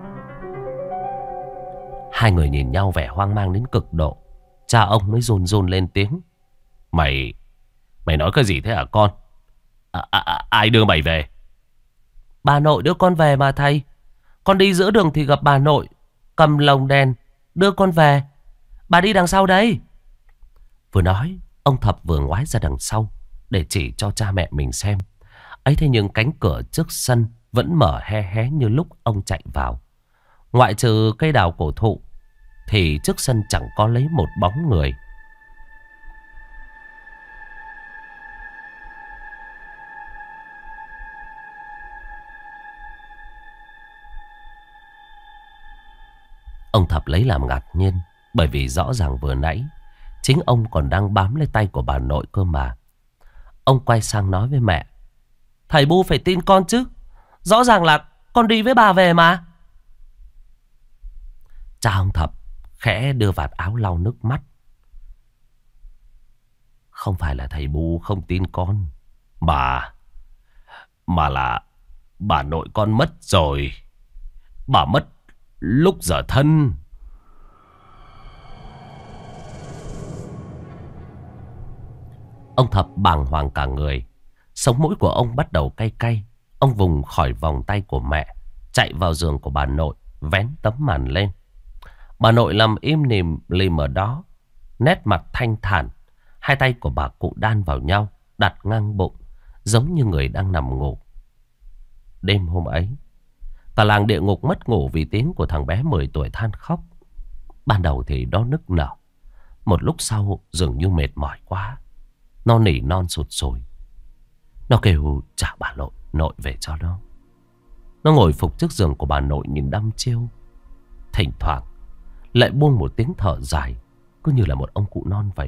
Hai người nhìn nhau vẻ hoang mang đến cực độ. Cha ông mới run run lên tiếng: Mày nói cái gì thế hả con? Ai đưa mày về?" "Bà nội đưa con về mà thầy. Con đi giữa đường thì gặp bà nội cầm lồng đèn đưa con về. Bà đi đằng sau đấy." Vừa nói, ông Thập vừa ngoái ra đằng sau để chỉ cho cha mẹ mình xem. Ấy thế nhưng cánh cửa trước sân vẫn mở hé hé như lúc ông chạy vào. Ngoại trừ cây đào cổ thụ thì trước sân chẳng có lấy một bóng người. Ông Thập lấy làm ngạc nhiên, bởi vì rõ ràng vừa nãy chính ông còn đang bám lấy tay của bà nội cơ mà. Ông quay sang nói với mẹ: "Thầy Bu phải tin con chứ. Rõ ràng là con đi với bà về mà." Cha ông Thập khẽ đưa vạt áo lau nước mắt: "Không phải là thầy Bu không tin con, mà là bà nội con mất rồi. Bà mất lúc dở thân." Ông Thập bàng hoàng cả người. Sống mũi của ông bắt đầu cay cay. Ông vùng khỏi vòng tay của mẹ, chạy vào giường của bà nội, vén tấm màn lên. Bà nội nằm im lìm ở đó, nét mặt thanh thản. Hai tay của bà cụ đan vào nhau, đặt ngang bụng, giống như người đang nằm ngủ. Đêm hôm ấy, cả làng địa ngục mất ngủ vì tiếng của thằng bé 10 tuổi than khóc. Ban đầu thì nó nức nở, một lúc sau dường như mệt mỏi quá, nó nỉ non sụt sùi. Nó kêu trả bà nội về cho nó. Nó ngồi phục trước giường của bà nội nhìn đăm chiêu, thỉnh thoảng lại buông một tiếng thở dài, cứ như là một ông cụ non vậy.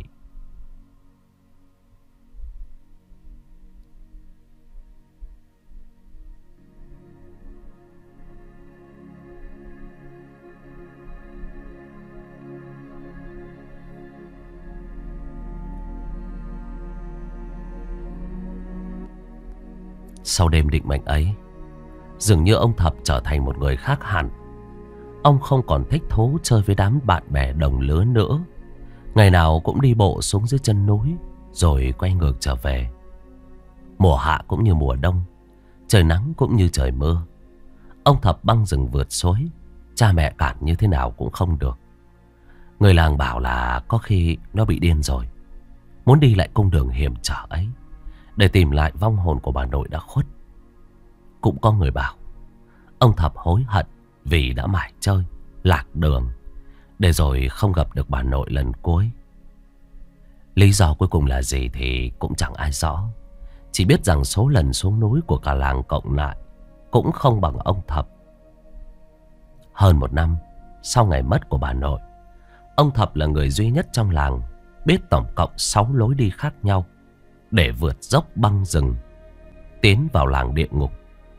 Sau đêm định mệnh ấy, dường như ông Thập trở thành một người khác hẳn. Ông không còn thích thú chơi với đám bạn bè đồng lứa nữa. Ngày nào cũng đi bộ xuống dưới chân núi, rồi quay ngược trở về. Mùa hạ cũng như mùa đông, trời nắng cũng như trời mưa, ông Thập băng rừng vượt suối, cha mẹ cản như thế nào cũng không được. Người làng bảo là có khi nó bị điên rồi, muốn đi lại cung đường hiểm trở ấy để tìm lại vong hồn của bà nội đã khuất. Cũng có người bảo ông Thập hối hận vì đã mải chơi, lạc đường, để rồi không gặp được bà nội lần cuối. Lý do cuối cùng là gì thì cũng chẳng ai rõ. Chỉ biết rằng số lần xuống núi của cả làng cộng lại cũng không bằng ông Thập. Hơn một năm sau ngày mất của bà nội, ông Thập là người duy nhất trong làng biết tổng cộng 6 lối đi khác nhau để vượt dốc băng rừng tiến vào làng địa ngục.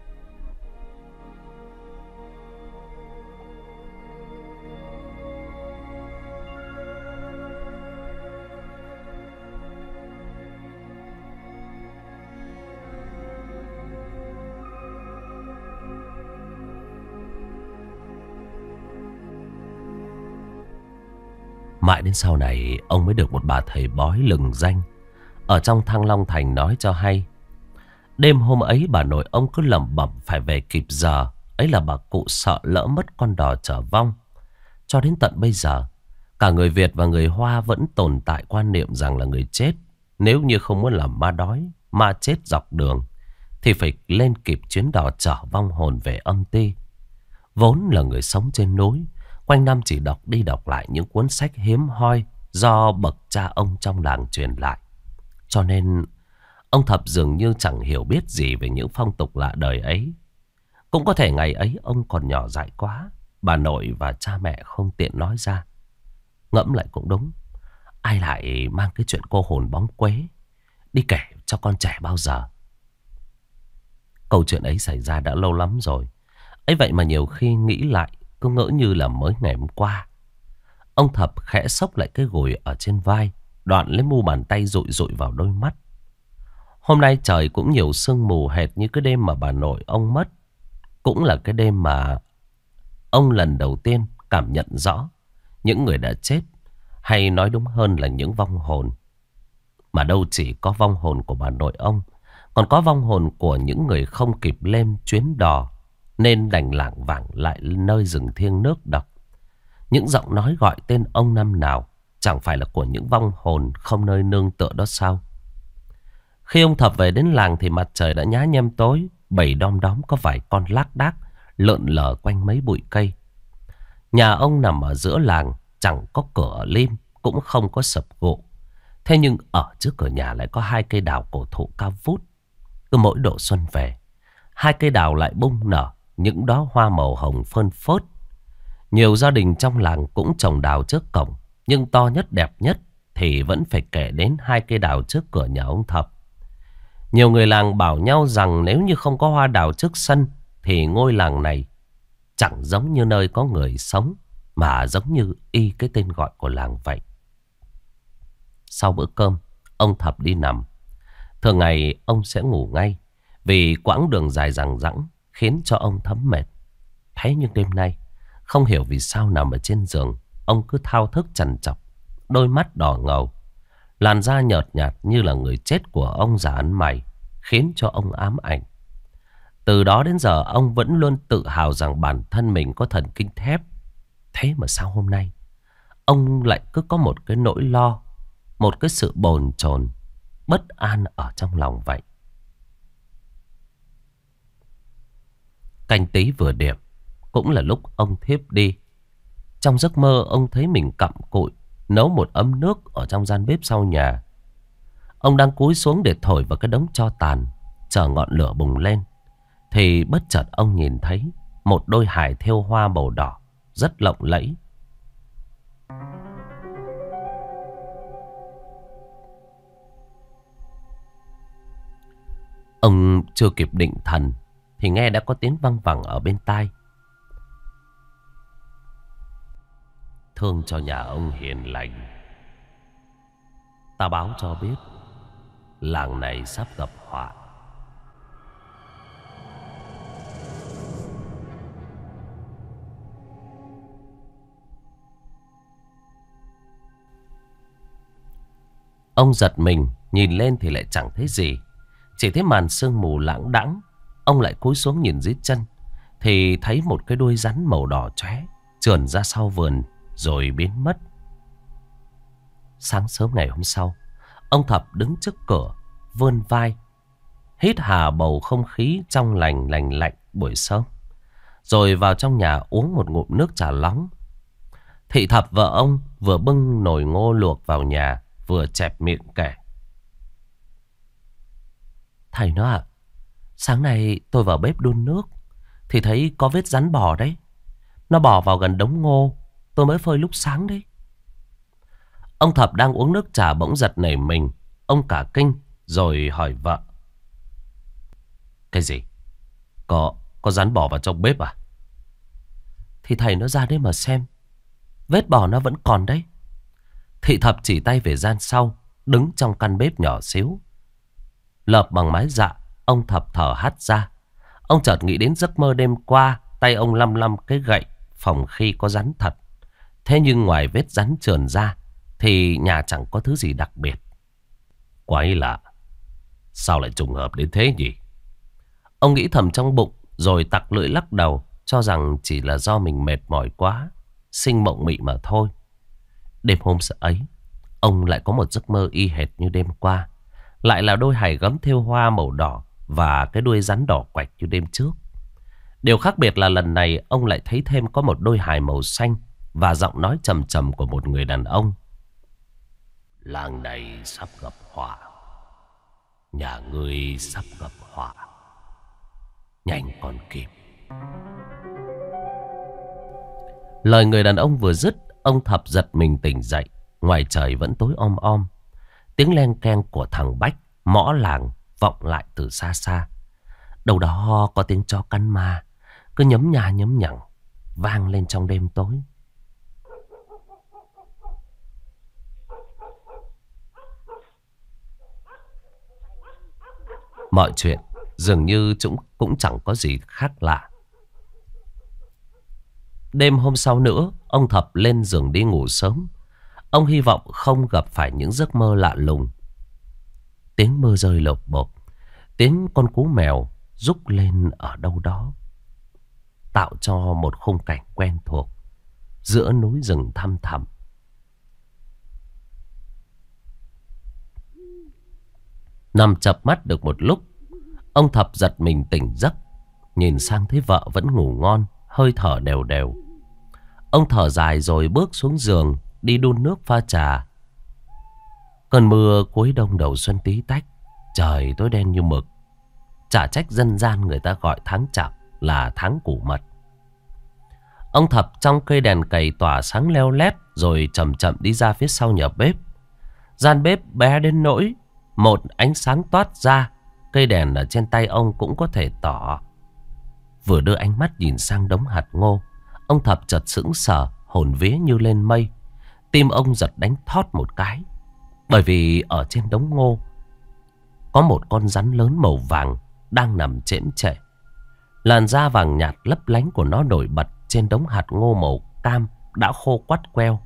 Mãi đến sau này ông mới được một bà thầy bói lừng danh ở trong Thăng Long Thành nói cho hay. Đêm hôm ấy bà nội ông cứ lẩm bẩm phải về kịp giờ. Ấy là bà cụ sợ lỡ mất con đò trở vong. Cho đến tận bây giờ, cả người Việt và người Hoa vẫn tồn tại quan niệm rằng là người chết, nếu như không muốn làm ma đói, ma chết dọc đường, thì phải lên kịp chuyến đò chở vong hồn về âm ti. Vốn là người sống trên núi, quanh năm chỉ đọc đi đọc lại những cuốn sách hiếm hoi do bậc cha ông trong làng truyền lại. Cho nên ông Thập dường như chẳng hiểu biết gì về những phong tục lạ đời ấy. Cũng có thể ngày ấy ông còn nhỏ dại quá, bà nội và cha mẹ không tiện nói ra. Ngẫm lại cũng đúng, ai lại mang cái chuyện cô hồn bóng quế đi kể cho con trẻ bao giờ. Câu chuyện ấy xảy ra đã lâu lắm rồi. Ấy vậy mà nhiều khi nghĩ lại cứ ngỡ như là mới ngày hôm qua. Ông Thập khẽ xốc lại cái gùi ở trên vai, đoạn lấy mu bàn tay dụi dụi vào đôi mắt. Hôm nay trời cũng nhiều sương mù hệt như cái đêm mà bà nội ông mất. Cũng là cái đêm mà ông lần đầu tiên cảm nhận rõ những người đã chết, hay nói đúng hơn là những vong hồn. Mà đâu chỉ có vong hồn của bà nội ông, còn có vong hồn của những người không kịp lên chuyến đò nên đành lảng vảng lại nơi rừng thiêng nước độc. Những giọng nói gọi tên ông năm nào chẳng phải là của những vong hồn không nơi nương tựa đó sao? Khi ông Thập về đến làng thì mặt trời đã nhá nhem tối. Bầy đom đóm có vài con lác đác lượn lờ quanh mấy bụi cây. Nhà ông nằm ở giữa làng, chẳng có cửa lim, cũng không có sập gỗ. Thế nhưng ở trước cửa nhà lại có hai cây đào cổ thụ cao vút. Cứ mỗi độ xuân về, hai cây đào lại bung nở những đóa hoa màu hồng phơn phớt. Nhiều gia đình trong làng cũng trồng đào trước cổng, nhưng to nhất đẹp nhất thì vẫn phải kể đến hai cây đào trước cửa nhà ông Thập. Nhiều người làng bảo nhau rằng nếu như không có hoa đào trước sân thì ngôi làng này chẳng giống như nơi có người sống, mà giống như y cái tên gọi của làng vậy. Sau bữa cơm, ông Thập đi nằm. Thường ngày ông sẽ ngủ ngay, vì quãng đường dài dằng dẵng khiến cho ông thấm mệt. Thế nhưng đêm nay, không hiểu vì sao nằm ở trên giường, ông cứ thao thức trằn trọc, đôi mắt đỏ ngầu. Làn da nhợt nhạt như là người chết của ông già ăn mày, khiến cho ông ám ảnh. Từ đó đến giờ ông vẫn luôn tự hào rằng bản thân mình có thần kinh thép. Thế mà sao hôm nay ông lại cứ có một cái nỗi lo, một cái sự bồn chồn, bất an ở trong lòng vậy. Canh tí vừa điểm, cũng là lúc ông thiếp đi. Trong giấc mơ ông thấy mình cặm cụi nấu một ấm nước ở trong gian bếp sau nhà. Ông đang cúi xuống để thổi vào cái đống tro tàn, chờ ngọn lửa bùng lên, thì bất chợt ông nhìn thấy một đôi hài thêu hoa màu đỏ rất lộng lẫy. Ông chưa kịp định thần thì nghe đã có tiếng văng vẳng ở bên tai. Thương cho nhà ông hiền lành, ta báo cho biết làng này sắp gặp họa. Ông giật mình, nhìn lên thì lại chẳng thấy gì, chỉ thấy màn sương mù lãng đãng. Ông lại cúi xuống nhìn dưới chân thì thấy một cái đuôi rắn màu đỏ chóe trườn ra sau vườn rồi biến mất. Sáng sớm ngày hôm sau, ông Thập đứng trước cửa, vươn vai, hít hà bầu không khí trong lành lạnh buổi sớm, rồi vào trong nhà uống một ngụm nước trà nóng. Thị Thập vợ ông vừa bưng nồi ngô luộc vào nhà, vừa chẹp miệng kể: Thầy nó ạ, sáng nay tôi vào bếp đun nước thì thấy có vết rắn bò đấy. Nó bò vào gần đống ngô tôi mới phơi lúc sáng đấy. Ông Thập đang uống nước trà bỗng giật nảy mình. Ông cả kinh rồi hỏi vợ: Cái gì? Có rắn bò vào trong bếp à? Thì thầy nó ra đấy mà xem, vết bò nó vẫn còn đấy. Thị Thập chỉ tay về gian sau, đứng trong căn bếp nhỏ xíu lợp bằng mái dạ. Ông Thập thở hắt ra. Ông chợt nghĩ đến giấc mơ đêm qua, tay ông lăm lăm cái gậy phòng khi có rắn thật. Thế nhưng ngoài vết rắn trườn ra thì nhà chẳng có thứ gì đặc biệt. Quái lạ, sao lại trùng hợp đến thế nhỉ? Ông nghĩ thầm trong bụng rồi tặc lưỡi lắc đầu, cho rằng chỉ là do mình mệt mỏi quá, sinh mộng mị mà thôi. Đêm hôm ấy, ông lại có một giấc mơ y hệt như đêm qua. Lại là đôi hài gấm thêu hoa màu đỏ và cái đuôi rắn đỏ quạch như đêm trước. Điều khác biệt là lần này ông lại thấy thêm có một đôi hài màu xanh và giọng nói trầm trầm của một người đàn ông. Làng này sắp gặp họa. Nhà ngươi sắp gặp họa. Nhanh còn kịp. Lời người đàn ông vừa dứt, ông Thập giật mình tỉnh dậy. Ngoài trời vẫn tối om om. Tiếng len keng của thằng Bách, mõ làng, vọng lại từ xa xa. Đâu đó có tiếng chó cắn ma, cứ nhấm nha nhấm nhằng, vang lên trong đêm tối. Mọi chuyện dường như cũng chẳng có gì khác lạ. Đêm hôm sau nữa, ông Thập lên giường đi ngủ sớm. Ông hy vọng không gặp phải những giấc mơ lạ lùng. Tiếng mưa rơi lộp bộp, tiếng con cú mèo rúc lên ở đâu đó, tạo cho một khung cảnh quen thuộc giữa núi rừng thăm thẳm. Nằm chợp mắt được một lúc, ông Thập giật mình tỉnh giấc. Nhìn sang thấy vợ vẫn ngủ ngon, hơi thở đều đều. Ông thở dài rồi bước xuống giường, đi đun nước pha trà. Cơn mưa cuối đông đầu xuân tí tách, trời tối đen như mực. Chả trách dân gian người ta gọi tháng Chạp là tháng củ mật. Ông Thập trong cây đèn cầy tỏa sáng leo lét, rồi chậm chậm đi ra phía sau nhà bếp. Gian bếp bé đến nỗi một ánh sáng toát ra, cây đèn ở trên tay ông cũng có thể tỏ. Vừa đưa ánh mắt nhìn sang đống hạt ngô, ông Thập chợt sững sờ, hồn vía như lên mây. Tim ông giật đánh thót một cái, bởi vì ở trên đống ngô có một con rắn lớn màu vàng đang nằm chễm chệ. Làn da vàng nhạt lấp lánh của nó nổi bật trên đống hạt ngô màu cam đã khô quắt queo.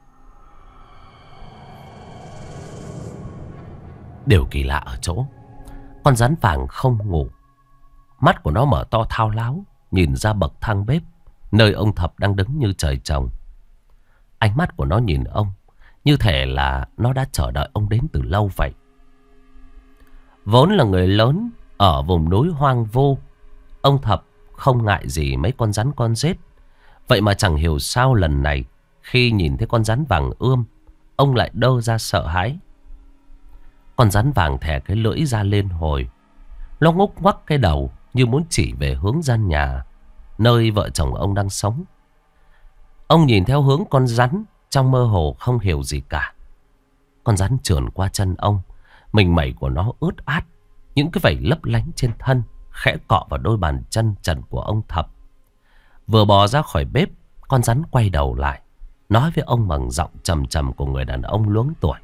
Điều kỳ lạ ở chỗ, con rắn vàng không ngủ. Mắt của nó mở to thao láo, nhìn ra bậc thang bếp, nơi ông Thập đang đứng như trời trồng. Ánh mắt của nó nhìn ông, như thể là nó đã chờ đợi ông đến từ lâu vậy. Vốn là người lớn ở vùng núi hoang vu, ông Thập không ngại gì mấy con rắn con rết. Vậy mà chẳng hiểu sao lần này, khi nhìn thấy con rắn vàng ươm, ông lại đơ ra sợ hãi. Con rắn vàng thè cái lưỡi ra lên hồi. Nó ngúc ngoắc cái đầu như muốn chỉ về hướng gian nhà nơi vợ chồng ông đang sống. Ông nhìn theo hướng con rắn, trong mơ hồ không hiểu gì cả. Con rắn trườn qua chân ông, mình mẩy của nó ướt át, những cái vảy lấp lánh trên thân khẽ cọ vào đôi bàn chân trần của ông Thập. Vừa bò ra khỏi bếp, con rắn quay đầu lại, nói với ông bằng giọng trầm trầm của người đàn ông luống tuổi.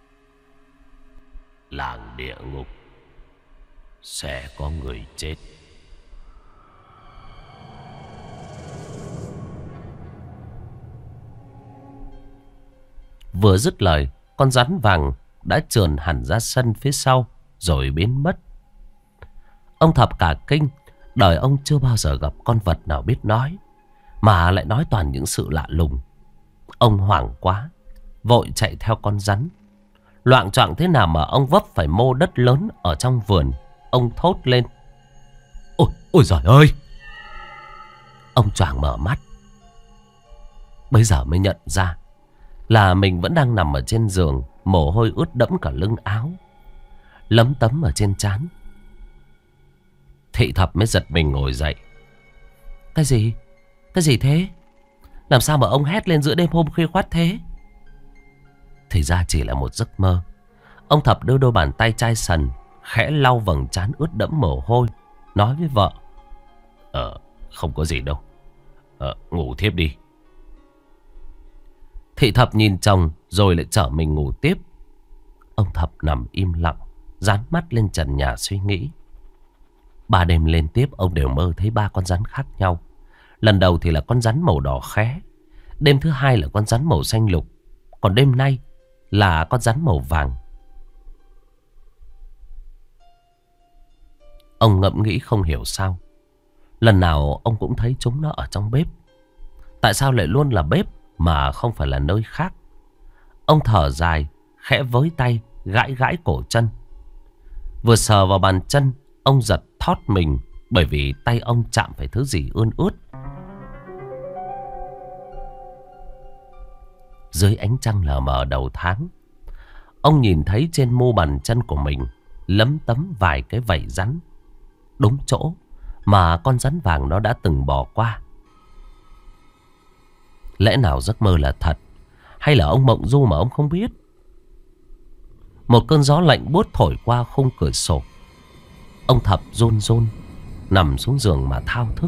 Làng địa ngục sẽ có người chết. Vừa dứt lời, con rắn vàng đã trườn hẳn ra sân phía sau rồi biến mất. Ông Thập cả kinh, đời ông chưa bao giờ gặp con vật nào biết nói, mà lại nói toàn những sự lạ lùng. Ông hoảng quá, vội chạy theo con rắn. Loạng choạng thế nào mà ông vấp phải mô đất lớn ở trong vườn. Ông thốt lên: Ôi, ôi giời ơi! Ông choàng mở mắt, bây giờ mới nhận ra là mình vẫn đang nằm ở trên giường, mồ hôi ướt đẫm cả lưng áo, lấm tấm ở trên trán. Thị Thập mới giật mình ngồi dậy. Cái gì? Cái gì thế? Làm sao mà ông hét lên giữa đêm hôm khuya khoắt thế? Thì ra chỉ là một giấc mơ. Ông Thập đưa đôi bàn tay chai sần, khẽ lau vầng trán ướt đẫm mồ hôi, nói với vợ: Không có gì đâu. Ngủ thiếp đi. Thị Thập nhìn chồng rồi lại trở mình ngủ tiếp. Ông Thập nằm im lặng, dán mắt lên trần nhà suy nghĩ. 3 đêm liên tiếp ông đều mơ thấy 3 con rắn khác nhau. Lần đầu thì là con rắn màu đỏ khé, đêm thứ hai là con rắn màu xanh lục, còn đêm nay là con rắn màu vàng. Ông ngẫm nghĩ không hiểu sao, lần nào ông cũng thấy chúng nó ở trong bếp. Tại sao lại luôn là bếp mà không phải là nơi khác? Ông thở dài, khẽ với tay gãi gãi cổ chân. Vừa sờ vào bàn chân, ông giật thót mình bởi vì tay ông chạm phải thứ gì ươn ướt. Dưới ánh trăng lờ mờ đầu tháng, ông nhìn thấy trên mu bàn chân của mình lấm tấm vài cái vảy rắn, đúng chỗ mà con rắn vàng nó đã từng bò qua. Lẽ nào giấc mơ là thật, hay là ông mộng du mà ông không biết? Một cơn gió lạnh buốt thổi qua khung cửa sổ. Ông Thập run run nằm xuống giường mà thao thức.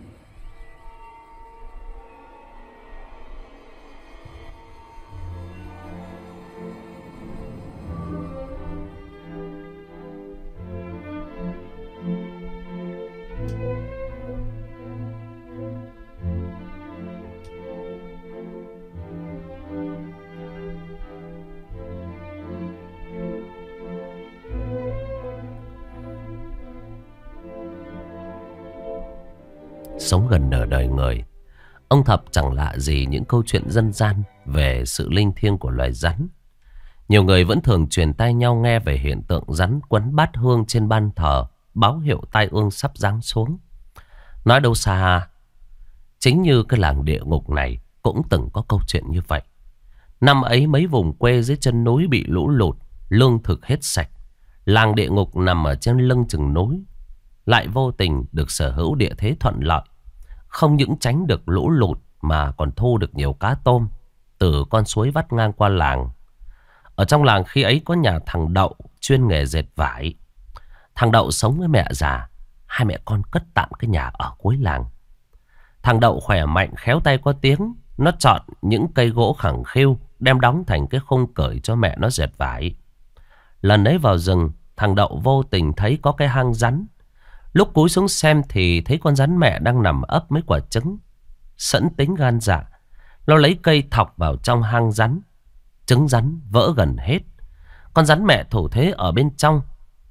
Sống gần nửa đời người, ông Thập chẳng lạ gì những câu chuyện dân gian về sự linh thiêng của loài rắn. Nhiều người vẫn thường truyền tai nhau nghe về hiện tượng rắn quấn bát hương trên ban thờ, báo hiệu tai ương sắp giáng xuống. Nói đâu xa, chính như cái làng địa ngục này cũng từng có câu chuyện như vậy. Năm ấy mấy vùng quê dưới chân núi bị lũ lụt, lương thực hết sạch. Làng địa ngục nằm ở trên lưng chừng núi, lại vô tình được sở hữu địa thế thuận lợi. Không những tránh được lũ lụt mà còn thu được nhiều cá tôm từ con suối vắt ngang qua làng. Ở trong làng khi ấy có nhà thằng Đậu chuyên nghề dệt vải. Thằng Đậu sống với mẹ già, hai mẹ con cất tạm cái nhà ở cuối làng. Thằng Đậu khỏe mạnh, khéo tay có tiếng. Nó chọn những cây gỗ khẳng khiu đem đóng thành cái khung cởi cho mẹ nó dệt vải. Lần ấy vào rừng, thằng Đậu vô tình thấy có cái hang rắn. Lúc cúi xuống xem thì thấy con rắn mẹ đang nằm ấp mấy quả trứng. Sẵn tính gan dạ, nó lấy cây thọc vào trong hang rắn. Trứng rắn vỡ gần hết. Con rắn mẹ thủ thế ở bên trong.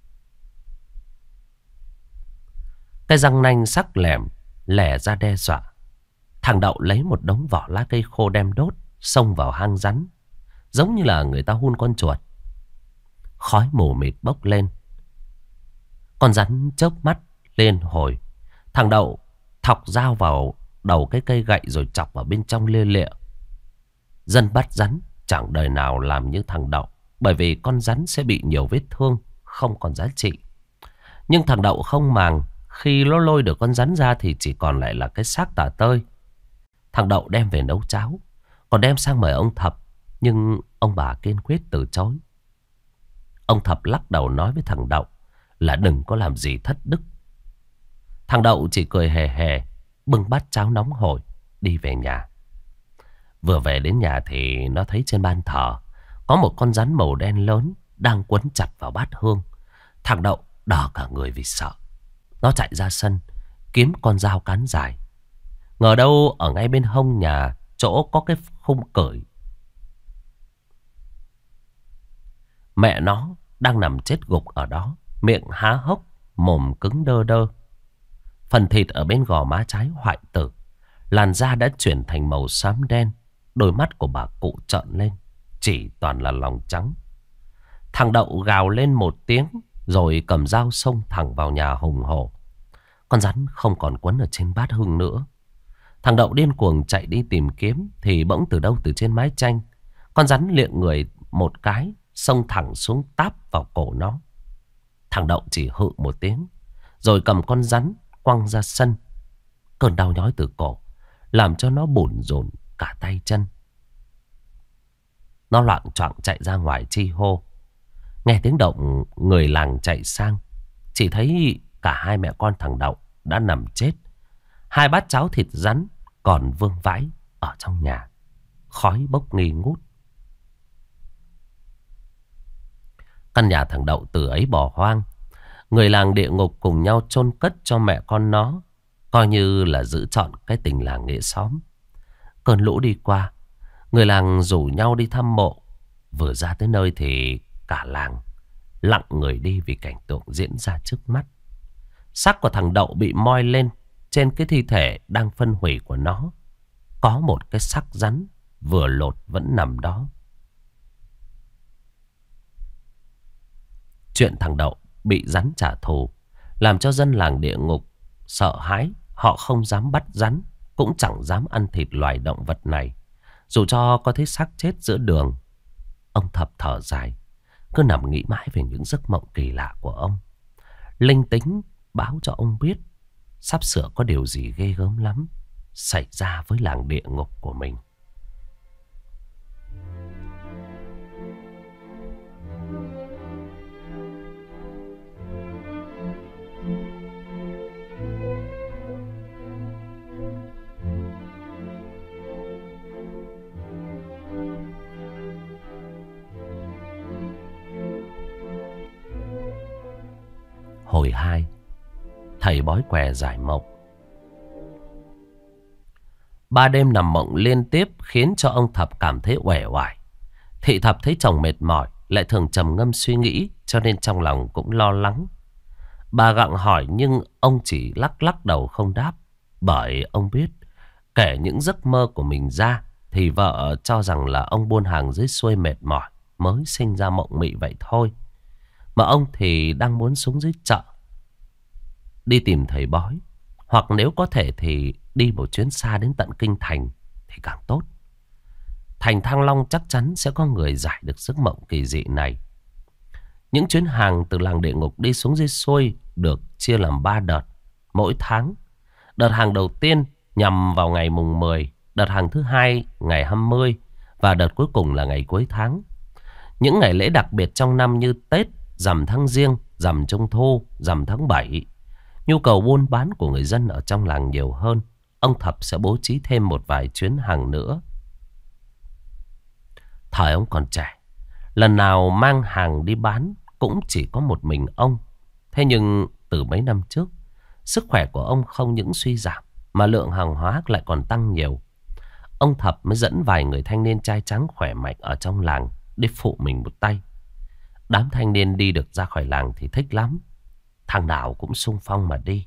Cái răng nanh sắc lẻm lẻ ra đe dọa. Thằng Đậu lấy một đống vỏ lá cây khô đem đốt, xông vào hang rắn, giống như là người ta hun con chuột. Khói mù mịt bốc lên. Con rắn chớp mắt lên hồi. Thằng Đậu thọc dao vào đầu cái cây gậy rồi chọc vào bên trong lia lịa. Dân bắt rắn chẳng đời nào làm như thằng Đậu, bởi vì con rắn sẽ bị nhiều vết thương, không còn giá trị. Nhưng thằng Đậu không màng. Khi nó lôi được con rắn ra thì chỉ còn lại là cái xác tả tơi. Thằng Đậu đem về nấu cháo, còn đem sang mời ông Thập. Nhưng ông bà kiên quyết từ chối. Ông Thập lắc đầu nói với thằng Đậu là đừng có làm gì thất đức. Thằng Đậu chỉ cười hề hề, bưng bát cháo nóng hổi đi về nhà. Vừa về đến nhà thì nó thấy trên ban thờ có một con rắn màu đen lớn đang quấn chặt vào bát hương. Thằng Đậu đờ cả người vì sợ. Nó chạy ra sân kiếm con dao cán dài. Ngờ đâu ở ngay bên hông nhà, chỗ có cái khung cởi, mẹ nó đang nằm chết gục ở đó, miệng há hốc, mồm cứng đơ đơ. Phần thịt ở bên gò má trái hoại tử, làn da đã chuyển thành màu xám đen. Đôi mắt của bà cụ trợn lên, chỉ toàn là lòng trắng. Thằng Đậu gào lên một tiếng rồi cầm dao xông thẳng vào nhà hùng hổ. Con rắn không còn quấn ở trên bát hương nữa. Thằng Đậu điên cuồng chạy đi tìm kiếm thì bỗng từ đâu từ trên mái tranh, con rắn liệng người một cái, xông thẳng xuống táp vào cổ nó. Thằng Đậu chỉ hự một tiếng rồi cầm con rắn quăng ra sân. Cơn đau nhói từ cổ làm cho nó bủn rủn cả tay chân. Nó loạng choạng chạy ra ngoài chi hô. Nghe tiếng động, người làng chạy sang, chỉ thấy cả hai mẹ con thằng Đậu đã nằm chết. Hai bát cháo thịt rắn còn vương vãi ở trong nhà, khói bốc nghi ngút. Căn nhà thằng Đậu từ ấy bỏ hoang. Người làng địa ngục cùng nhau chôn cất cho mẹ con nó, coi như là giữ trọn cái tình làng nghĩa xóm. Cơn lũ đi qua, người làng rủ nhau đi thăm mộ. Vừa ra tới nơi thì cả làng lặng người đi vì cảnh tượng diễn ra trước mắt. Xác của thằng Đậu bị moi lên. Trên cái thi thể đang phân hủy của nó có một cái xác rắn vừa lột vẫn nằm đó. Chuyện thằng Đậu bị rắn trả thù làm cho dân làng địa ngục sợ hãi, họ không dám bắt rắn, cũng chẳng dám ăn thịt loài động vật này. Dù cho có thấy xác chết giữa đường. Ông Thập thở dài, cứ nằm nghĩ mãi về những giấc mộng kỳ lạ của ông. Linh tính báo cho ông biết sắp sửa có điều gì ghê gớm lắm xảy ra với làng địa ngục của mình. Hồi 2, thầy bói què giải mộng. 3 đêm nằm mộng liên tiếp khiến cho ông Thập cảm thấy uể oải. Thị Thập thấy chồng mệt mỏi, lại thường trầm ngâm suy nghĩ, cho nên trong lòng cũng lo lắng. Bà gặng hỏi nhưng ông chỉ lắc lắc đầu không đáp. Bởi ông biết kể những giấc mơ của mình ra thì vợ cho rằng là ông buôn hàng dưới xuôi mệt mỏi mới sinh ra mộng mị vậy thôi. Mà ông thì đang muốn xuống dưới chợ đi tìm thầy bói, hoặc nếu có thể thì đi một chuyến xa đến tận kinh thành thì càng tốt. Thành Thăng Long chắc chắn sẽ có người giải được giấc mộng kỳ dị này. Những chuyến hàng từ làng địa ngục đi xuống dưới xuôi được chia làm 3 đợt mỗi tháng. Đợt hàng đầu tiên nhằm vào ngày mùng 10, đợt hàng thứ hai ngày 20 và đợt cuối cùng là ngày cuối tháng. Những ngày lễ đặc biệt trong năm như Tết, rằm tháng Giêng, rằm Trung Thu, rằm tháng 7, nhu cầu buôn bán của người dân ở trong làng nhiều hơn. Ông Thập sẽ bố trí thêm một vài chuyến hàng nữa. Thời ông còn trẻ, lần nào mang hàng đi bán cũng chỉ có một mình ông. Thế nhưng từ mấy năm trước, sức khỏe của ông không những suy giảm mà lượng hàng hóa lại còn tăng nhiều. Ông Thập mới dẫn vài người thanh niên trai tráng khỏe mạnh ở trong làng để phụ mình một tay. Đám thanh niên đi được ra khỏi làng thì thích lắm. Thằng nào cũng xung phong mà đi.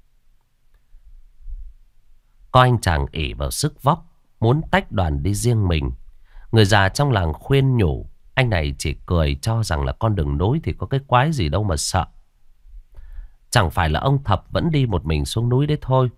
Có anh chàng ỷ vào sức vóc, muốn tách đoàn đi riêng mình. Người già trong làng khuyên nhủ, anh này chỉ cười cho rằng là con đường nối thì có cái quái gì đâu mà sợ. Chẳng phải là ông Thập vẫn đi một mình xuống núi đấy thôi.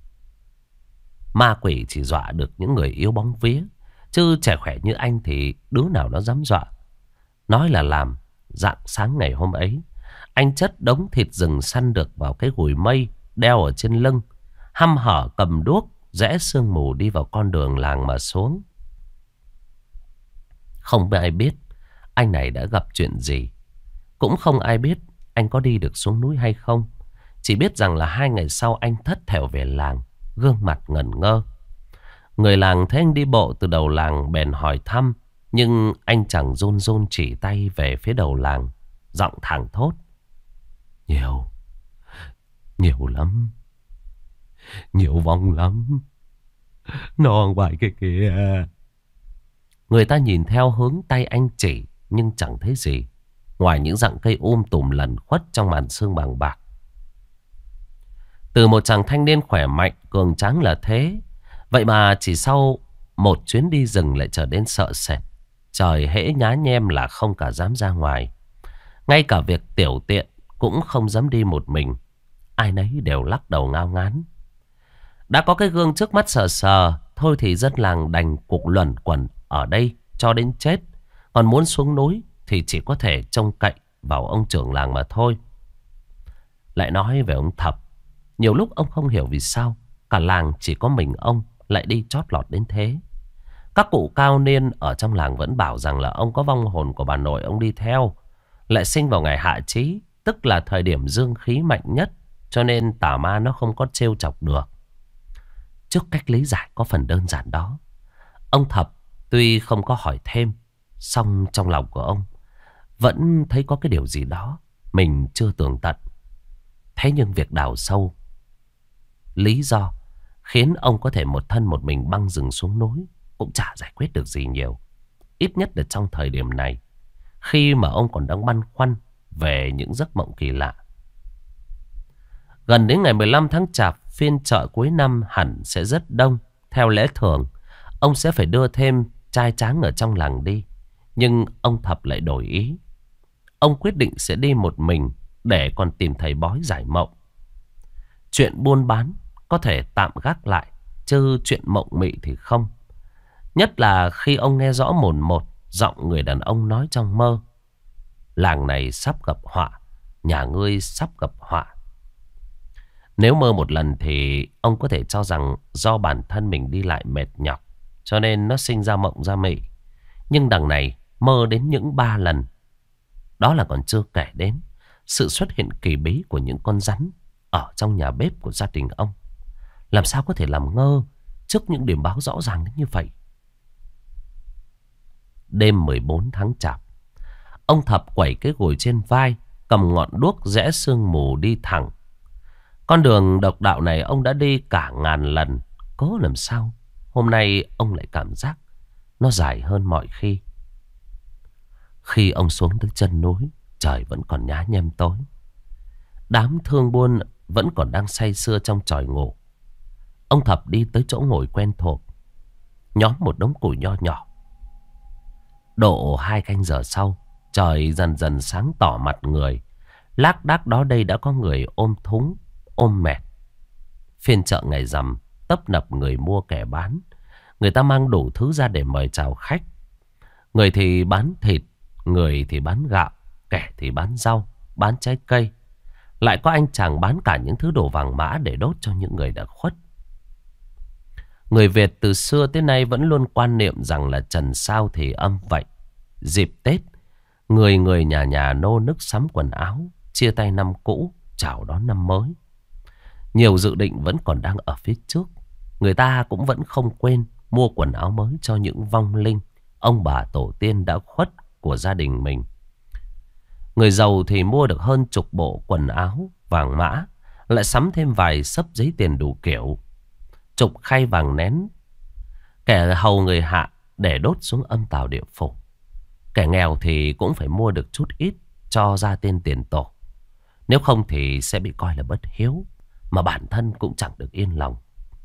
Ma quỷ chỉ dọa được những người yếu bóng vía, chứ trẻ khỏe như anh thì đứa nào nó dám dọa. Nói là làm. Rạng sáng ngày hôm ấy, anh chất đống thịt rừng săn được vào cái gùi mây đeo ở trên lưng, hăm hở cầm đuốc rẽ sương mù đi vào con đường làng mà xuống. Không ai biết anh này đã gặp chuyện gì, cũng không ai biết anh có đi được xuống núi hay không. Chỉ biết rằng là 2 ngày sau anh thất thểu về làng, gương mặt ngẩn ngơ. Người làng thấy anh đi bộ từ đầu làng bèn hỏi thăm, nhưng anh chẳng run run chỉ tay về phía đầu làng, giọng thẳng thốt: Nhiều, nhiều lắm, nhiều vong lắm, nó ngoài cái kia. Người ta nhìn theo hướng tay anh chỉ nhưng chẳng thấy gì, ngoài những rặng cây tùm lẩn khuất trong màn sương bằng bạc. Từ một chàng thanh niên khỏe mạnh, cường tráng là thế, vậy mà chỉ sau một chuyến đi rừng lại trở nên sợ sệt. Trời hễ nhá nhem là không cả dám ra ngoài. Ngay cả việc tiểu tiện cũng không dám đi một mình. Ai nấy đều lắc đầu ngao ngán. Đã có cái gương trước mắt sờ sờ, thôi thì dân làng đành cục luẩn quẩn ở đây cho đến chết. Còn muốn xuống núi thì chỉ có thể trông cậy vào ông trưởng làng mà thôi. Lại nói về ông Thập, nhiều lúc ông không hiểu vì sao cả làng chỉ có mình ông lại đi chót lọt đến thế. Các cụ cao niên ở trong làng vẫn bảo rằng là ông có vong hồn của bà nội ông đi theo, lại sinh vào ngày hạ chí, tức là thời điểm dương khí mạnh nhất, cho nên tà ma nó không có trêu chọc được. Trước cách lý giải có phần đơn giản đó, ông Thập tuy không có hỏi thêm, song trong lòng của ông vẫn thấy có cái điều gì đó mình chưa tường tận. Thế nhưng việc đào sâu lý do khiến ông có thể một thân một mình băng rừng xuống núi cũng chả giải quyết được gì nhiều. Ít nhất là trong thời điểm này, khi mà ông còn đang băn khoăn về những giấc mộng kỳ lạ. Gần đến ngày 15 tháng Chạp, phiên chợ cuối năm hẳn sẽ rất đông. Theo lẽ thường, ông sẽ phải đưa thêm trai tráng ở trong làng đi. Nhưng ông Thập lại đổi ý. Ông quyết định sẽ đi một mình để còn tìm thầy bói giải mộng. Chuyện buôn bán có thể tạm gác lại, chứ chuyện mộng mị thì không. Nhất là khi ông nghe rõ mồn một giọng người đàn ông nói trong mơ: làng này sắp gặp họa, nhà ngươi sắp gặp họa. Nếu mơ một lần thì ông có thể cho rằng do bản thân mình đi lại mệt nhọc, cho nên nó sinh ra mộng ra mị. Nhưng đằng này mơ đến những 3 lần. Đó là còn chưa kể đến sự xuất hiện kỳ bí của những con rắn ở trong nhà bếp của gia đình ông. Làm sao có thể làm ngơ trước những điểm báo rõ ràng đến như vậy? Đêm 14 tháng Chạp, ông Thập quẩy cái gùi trên vai, cầm ngọn đuốc rẽ sương mù đi thẳng. Con đường độc đạo này ông đã đi cả ngàn lần, cố làm sao hôm nay ông lại cảm giác nó dài hơn mọi khi. Khi ông xuống tới chân núi, trời vẫn còn nhá nhem tối. Đám thương buôn vẫn còn đang say sưa trong chòi ngủ. Ông Thập đi tới chỗ ngồi quen thuộc, nhóm một đống củi nho nhỏ. Độ 2 canh giờ sau, trời dần dần sáng tỏ mặt người. Lác đác đó đây đã có người ôm thúng, ôm mẹt. Phiên chợ ngày rằm tấp nập người mua kẻ bán. Người ta mang đủ thứ ra để mời chào khách. Người thì bán thịt, người thì bán gạo, kẻ thì bán rau, bán trái cây. Lại có anh chàng bán cả những thứ đồ vàng mã để đốt cho những người đã khuất. Người Việt từ xưa tới nay vẫn luôn quan niệm rằng là trần sao thì âm vậy. Dịp Tết, người người nhà nhà nô nức sắm quần áo, chia tay năm cũ, chào đón năm mới. Nhiều dự định vẫn còn đang ở phía trước. Người ta cũng vẫn không quên mua quần áo mới cho những vong linh, ông bà tổ tiên đã khuất của gia đình mình. Người giàu thì mua được hơn chục bộ quần áo vàng mã, lại sắm thêm vài xấp giấy tiền đủ kiểu, chục khay vàng nén. Kẻ hầu người hạ để đốt xuống âm tào địa phủ. Kẻ nghèo thì cũng phải mua được chút ít cho ra tên tiền tổ. Nếu không thì sẽ bị coi là bất hiếu, mà bản thân cũng chẳng được yên lòng.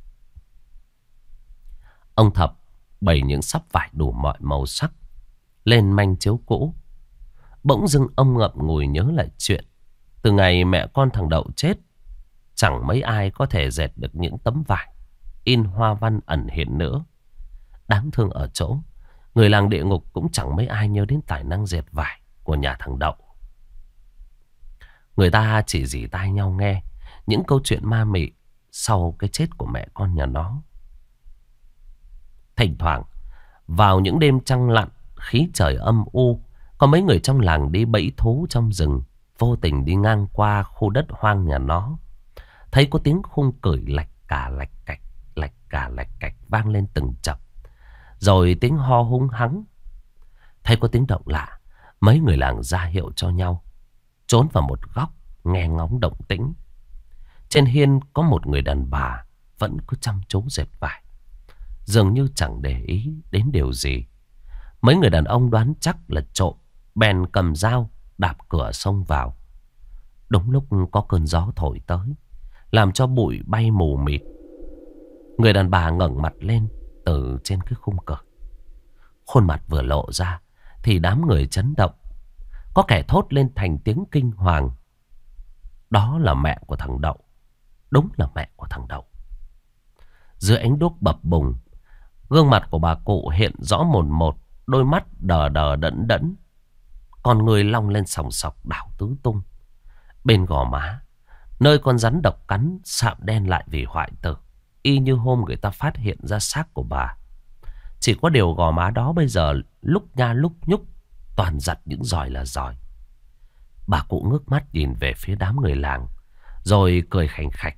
Ông Thập bày những sắp vải đủ mọi màu sắc lên manh chiếu cũ. Bỗng dưng ông ngậm ngùi nhớ lại chuyện từ ngày mẹ con thằng Đậu chết, chẳng mấy ai có thể dệt được những tấm vải in hoa văn ẩn hiện nữa. Đáng thương ở chỗ người làng địa ngục cũng chẳng mấy ai nhớ đến tài năng dệt vải của nhà thằng Đậu. Người ta chỉ rỉ tai nhau nghe những câu chuyện ma mị sau cái chết của mẹ con nhà nó. Thỉnh thoảng vào những đêm trăng lặn, khí trời âm u, có mấy người trong làng đi bẫy thú trong rừng, vô tình đi ngang qua khu đất hoang nhà nó, thấy có tiếng khung cửi lạch cà lạch cạch, lạch cà lạch cạch vang lên từng chập, rồi tiếng ho hung hắng. Thấy có tiếng động lạ, mấy người làng ra hiệu cho nhau trốn vào một góc nghe ngóng động tĩnh. Trên hiên có một người đàn bà vẫn cứ chăm chú dệt vải, dường như chẳng để ý đến điều gì. Mấy người đàn ông đoán chắc là trộm, bèn cầm dao đạp cửa xông vào. Đúng lúc có cơn gió thổi tới, làm cho bụi bay mù mịt. Người đàn bà ngẩng mặt lên từ trên cái khung cửa. Khuôn mặt vừa lộ ra thì đám người chấn động. Có kẻ thốt lên thành tiếng kinh hoàng: đó là mẹ của thằng Đậu. Đúng là mẹ của thằng Đậu. Dưới ánh đuốc bập bùng, gương mặt của bà cụ hiện rõ mồn một, đôi mắt đờ đờ đẫn đẫn, con người long lên sòng sọc đảo tứ tung. Bên gò má, nơi con rắn độc cắn sạm đen lại vì hoại tử, y như hôm người ta phát hiện ra xác của bà. Chỉ có điều gò má đó bây giờ lúc nha lúc nhúc, toàn giặt những giòi là giòi. Bà cụ ngước mắt nhìn về phía đám người làng, rồi cười khành khạch.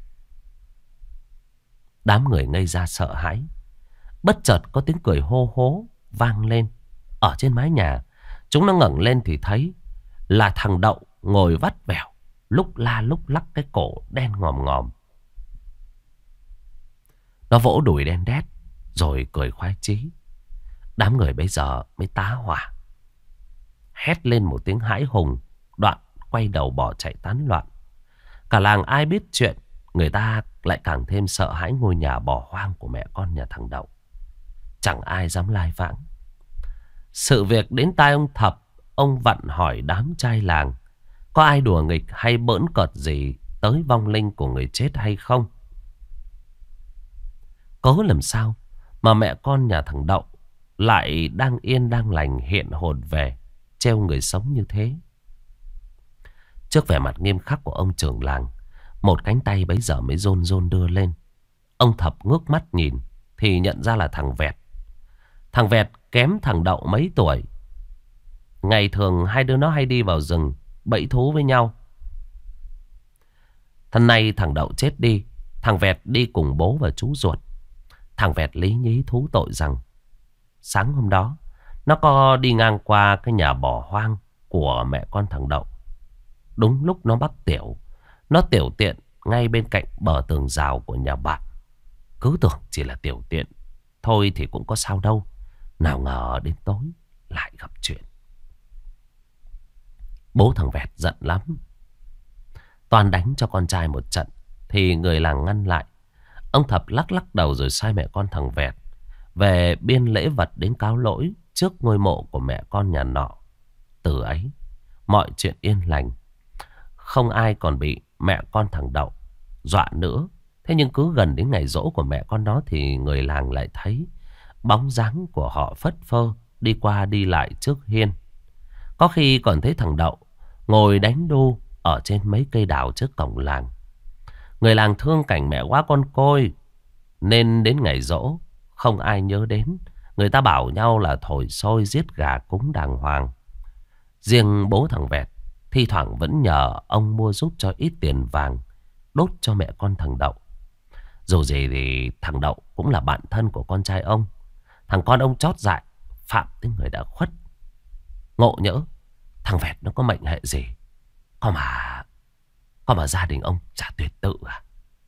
Đám người ngây ra sợ hãi. Bất chợt có tiếng cười hô hố vang lên. Ở trên mái nhà, chúng nó ngẩng lên thì thấy là thằng Đậu ngồi vắt vẻo, lúc la lúc lắc cái cổ đen ngòm ngòm. Nó vỗ đùi đen đét rồi cười khoái chí. Đám người bây giờ mới tá hỏa, hét lên một tiếng hãi hùng, đoạn quay đầu bỏ chạy tán loạn. Cả làng ai biết chuyện, người ta lại càng thêm sợ hãi ngôi nhà bỏ hoang của mẹ con nhà thằng Đậu. Chẳng ai dám lai vãng. Sự việc đến tai ông Thập, ông vặn hỏi đám trai làng có ai đùa nghịch hay bỡn cợt gì tới vong linh của người chết hay không. Cớ làm sao mà mẹ con nhà thằng Đậu lại đang yên đang lành hiện hồn về treo người sống như thế. Trước vẻ mặt nghiêm khắc của ông trưởng làng, một cánh tay bấy giờ mới rôn rôn đưa lên. Ông Thập ngước mắt nhìn thì nhận ra là thằng Vẹt. Thằng Vẹt kém thằng Đậu mấy tuổi. Ngày thường hai đứa nó hay đi vào rừng bẫy thú với nhau. Thân này thằng Đậu chết đi, thằng Vẹt đi cùng bố và chú ruột. Thằng Vẹt lý nhí thú tội rằng sáng hôm đó nó có đi ngang qua cái nhà bỏ hoang của mẹ con thằng Đậu. Đúng lúc nó bắt tiểu, nó tiểu tiện ngay bên cạnh bờ tường rào của nhà bạn. Cứ tưởng chỉ là tiểu tiện thôi thì cũng có sao đâu. Nào ngờ đến tối lại gặp chuyện. Bố thằng Vẹt giận lắm, toàn đánh cho con trai một trận thì người làng ngăn lại. Ông Thập lắc lắc đầu rồi sai mẹ con thằng Vẹt về biên lễ vật đến cáo lỗi trước ngôi mộ của mẹ con nhà nọ. Từ ấy mọi chuyện yên lành, không ai còn bị mẹ con thằng Đậu dọa nữa. Thế nhưng cứ gần đến ngày giỗ của mẹ con nó thì người làng lại thấy bóng dáng của họ phất phơ đi qua đi lại trước hiên. Có khi còn thấy thằng Đậu ngồi đánh đu ở trên mấy cây đào trước cổng làng. Người làng thương cảnh mẹ quá con côi, nên đến ngày giỗ không ai nhớ đến. Người ta bảo nhau là thổi sôi giết gà cúng đàng hoàng. Riêng bố thằng Vẹt thi thoảng vẫn nhờ ông mua giúp cho ít tiền vàng đốt cho mẹ con thằng Đậu. Dù gì thì thằng Đậu cũng là bạn thân của con trai ông. Thằng con ông chót dại phạm tới người đã khuất. Ngộ nhỡ thằng Vẹt nó có mệnh hệ gì, có mà gia đình ông chả tuyệt tự à.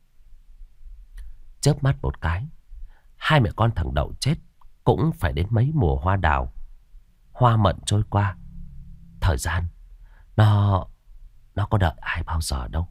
Chớp mắt một cái, hai mẹ con thằng Đậu chết cũng phải đến mấy mùa hoa đào, hoa mận trôi qua. Thời gian nó có đợi ai bao giờ đâu.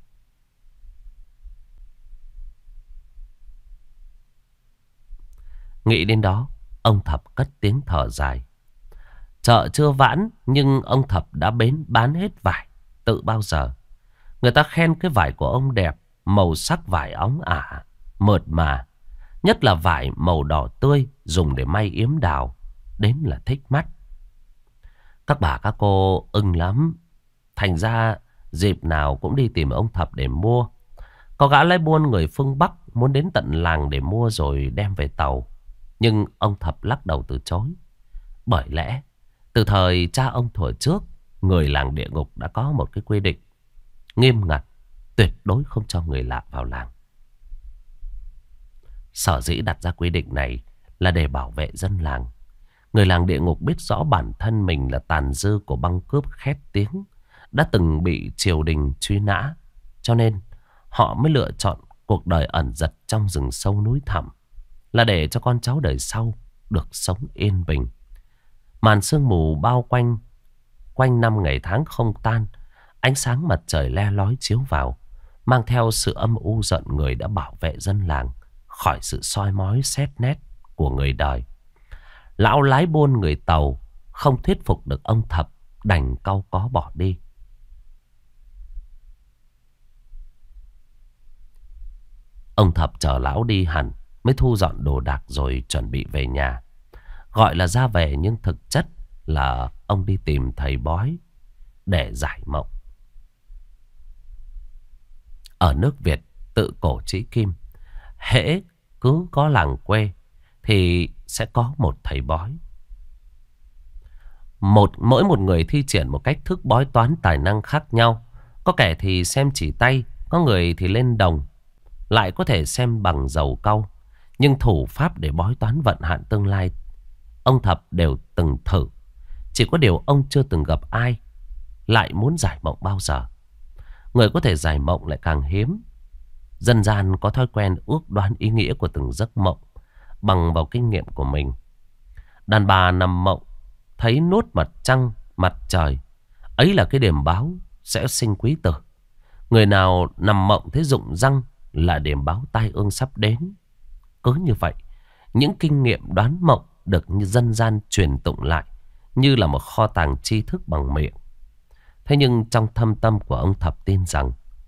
Nghĩ đến đó, ông Thập cất tiếng thở dài. Chợ chưa vãn nhưng ông Thập đã bán hết vải tự bao giờ. Người ta khen cái vải của ông đẹp, màu sắc vải óng ả, mượt mà. Nhất là vải màu đỏ tươi dùng để may yếm đào, đến là thích mắt. Các bà các cô ưng lắm. Thành ra dịp nào cũng đi tìm ông Thập để mua. Có gã lái buôn người phương Bắc muốn đến tận làng để mua rồi đem về tàu. Nhưng ông Thập lắc đầu từ chối. Bởi lẽ từ thời cha ông thuở trước, người làng Địa Ngục đã có một cái quy định nghiêm ngặt, tuyệt đối không cho người lạ vào làng. Sở dĩ đặt ra quy định này là để bảo vệ dân làng. Người làng Địa Ngục biết rõ bản thân mình là tàn dư của băng cướp khét tiếng, đã từng bị triều đình truy nã, cho nên họ mới lựa chọn cuộc đời ẩn dật trong rừng sâu núi thẳm, là để cho con cháu đời sau được sống yên bình. Màn sương mù bao quanh năm ngày tháng không tan. Ánh sáng mặt trời le lói chiếu vào, mang theo sự âm u giận người đã bảo vệ dân làng khỏi sự soi mói xét nét của người đời. Lão lái buôn người Tàu không thuyết phục được ông Thập, đành cau có bỏ đi. Ông Thập chờ lão đi hẳn mới thu dọn đồ đạc rồi chuẩn bị về nhà. Gọi là ra về nhưng thực chất là ông đi tìm thầy bói để giải mộng. Ở nước Việt tự cổ chí kim, hễ cứ có làng quê thì sẽ có một thầy bói. Mỗi một người thi triển một cách thức bói toán tài năng khác nhau. Có kẻ thì xem chỉ tay, có người thì lên đồng, lại có thể xem bằng dầu cau. Nhưng thủ pháp để bói toán vận hạn tương lai, ông Thập đều từng thử. Chỉ có điều ông chưa từng gặp ai lại muốn giải mộng bao giờ. Người có thể giải mộng lại càng hiếm. Dân gian có thói quen ước đoán ý nghĩa của từng giấc mộng bằng vào kinh nghiệm của mình. Đàn bà nằm mộng thấy nuốt mặt trăng, mặt trời, ấy là cái điềm báo sẽ sinh quý tử. Người nào nằm mộng thấy rụng răng là điềm báo tai ương sắp đến. Cứ như vậy, những kinh nghiệm đoán mộng được dân gian truyền tụng lại như là một kho tàng tri thức bằng miệng. Thế nhưng trong thâm tâm của ông Thập tin rằng